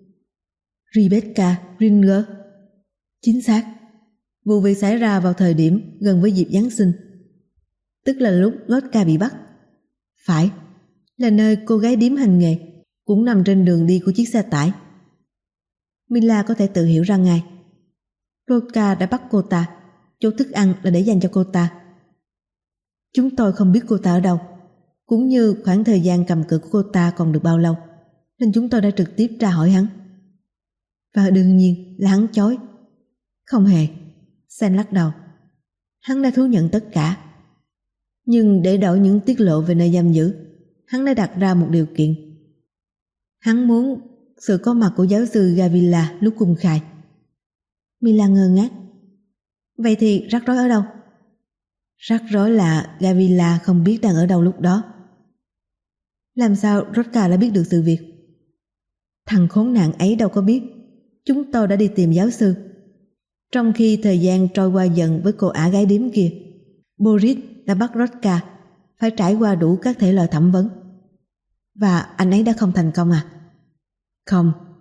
Rebecca Ringer. Chính xác. Vụ việc xảy ra vào thời điểm gần với dịp Giáng sinh, tức là lúc Lotka bị bắt. Phải, là nơi cô gái điếm hành nghề, cũng nằm trên đường đi của chiếc xe tải. Mila có thể tự hiểu ra ngay. Lotka đã bắt cô ta, chỗ thức ăn là để dành cho cô ta. Chúng tôi không biết cô ta ở đâu, cũng như khoảng thời gian cầm cự của cô ta còn được bao lâu, nên chúng tôi đã trực tiếp tra hỏi hắn. Và đương nhiên là hắn chối. Không hề. Sen lắc đầu. Hắn đã thú nhận tất cả. Nhưng để đổi những tiết lộ về nơi giam giữ, hắn đã đặt ra một điều kiện. Hắn muốn sự có mặt của giáo sư Gavila lúc cung khai. Mila ngơ ngác. Vậy thì rắc rối ở đâu? Rắc rối là Gavila không biết đang ở đâu lúc đó. Làm sao Rotka đã biết được sự việc? Thằng khốn nạn ấy đâu có biết. Chúng tôi đã đi tìm giáo sư. Trong khi thời gian trôi qua dần với cô ả gái điếm kia, Boris đã bắt Rotka phải trải qua đủ các thể loại thẩm vấn. Và anh ấy đã không thành công à? Không,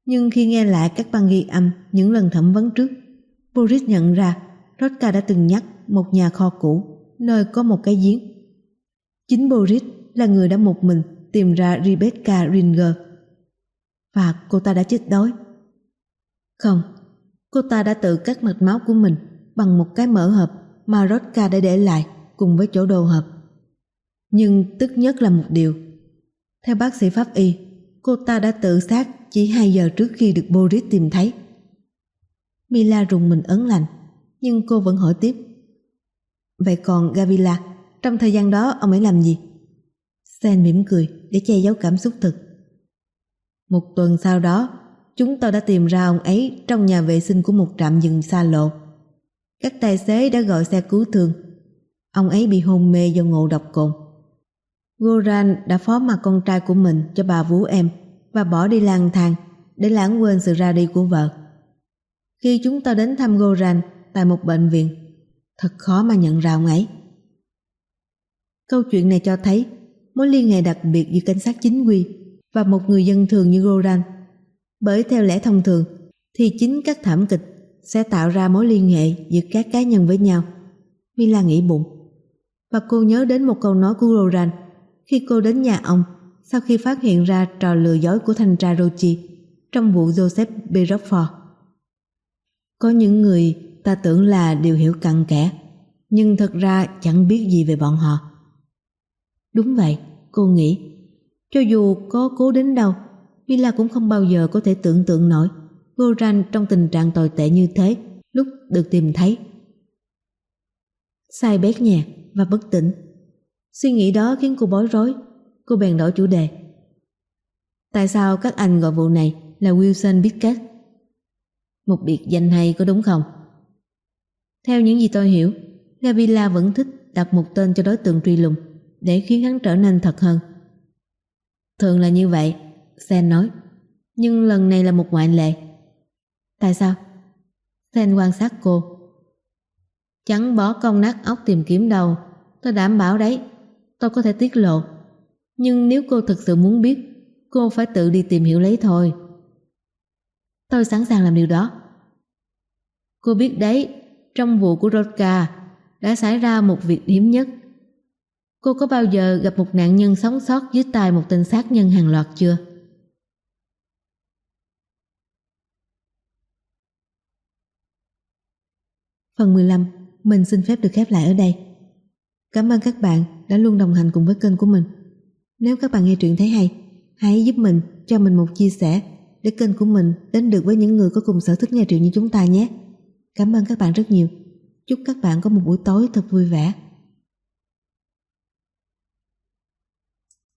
Nhưng khi nghe lại các băng ghi âm những lần thẩm vấn trước, Boris nhận ra Rodka đã từng nhắc một nhà kho cũ nơi có một cái giếng. Chính Boris là người đã một mình tìm ra Rebecca Ringer. Và cô ta đã chết đói. Không, cô ta đã tự cắt mạch máu của mình bằng một cái mở hộp mà Rodka đã để lại cùng với chỗ đồ hộp. Nhưng tức nhất là một điều. Theo bác sĩ pháp y, cô ta đã tự sát chỉ hai giờ trước khi được Boris tìm thấy. Mila rùng mình ớn lạnh, nhưng cô vẫn hỏi tiếp. Vậy còn Gavila, trong thời gian đó ông ấy làm gì? Sen mỉm cười để che giấu cảm xúc thực. Một tuần sau đó, chúng tôi đã tìm ra ông ấy trong nhà vệ sinh của một trạm dừng xa lộ. Các tài xế đã gọi xe cứu thương. Ông ấy bị hôn mê do ngộ độc cồn. Goran đã phó mặc con trai của mình cho bà vú em và bỏ đi lang thang để lãng quên sự ra đi của vợ. Khi chúng tôi đến thăm Goran tại một bệnh viện, thật khó mà nhận ra ông ấy. Câu chuyện này cho thấy mối liên hệ đặc biệt giữa cảnh sát chính quy và một người dân thường như Goran. Bởi theo lẽ thông thường thì chính các thảm kịch sẽ tạo ra mối liên hệ giữa các cá nhân với nhau. Mila nghĩ bụng. Và cô nhớ đến một câu nói của Goran khi cô đến nhà ông sau khi phát hiện ra trò lừa dối của thanh tra Rochi trong vụ Joseph Beresford. Có những người ta tưởng là đều hiểu cặn kẽ, nhưng thật ra chẳng biết gì về bọn họ. Đúng vậy, cô nghĩ. Cho dù có cố đến đâu, Mila cũng không bao giờ có thể tưởng tượng nổi Goran trong tình trạng tồi tệ như thế lúc được tìm thấy. Sai bét nhè và bất tỉnh. Suy nghĩ đó khiến cô bối rối. Cô bèn đổi chủ đề. Tại sao các anh gọi vụ này là Wilson Pickett? Một biệt danh hay có đúng không? Theo những gì tôi hiểu, Gavila vẫn thích đặt một tên cho đối tượng truy lùng để khiến hắn trở nên thật hơn. Thường là như vậy, Sen nói. Nhưng lần này là một ngoại lệ. Tại sao? Sen quan sát cô. Chẳng bỏ công nát óc tìm kiếm đâu. Tôi đảm bảo đấy, tôi có thể tiết lộ. Nhưng nếu cô thực sự muốn biết, cô phải tự đi tìm hiểu lấy thôi. Tôi sẵn sàng làm điều đó. Cô biết đấy, trong vụ của Rodka đã xảy ra một việc hiếm nhất. Cô có bao giờ gặp một nạn nhân sống sót dưới tay một tên sát nhân hàng loạt chưa? Phần mười lăm, mình xin phép được khép lại ở đây. Cảm ơn các bạn đã luôn đồng hành cùng với kênh của mình. Nếu các bạn nghe truyện thấy hay, hãy giúp mình, cho mình một chia sẻ để kênh của mình đến được với những người có cùng sở thích nghe truyện như chúng ta nhé. Cảm ơn các bạn rất nhiều. Chúc các bạn có một buổi tối thật vui vẻ.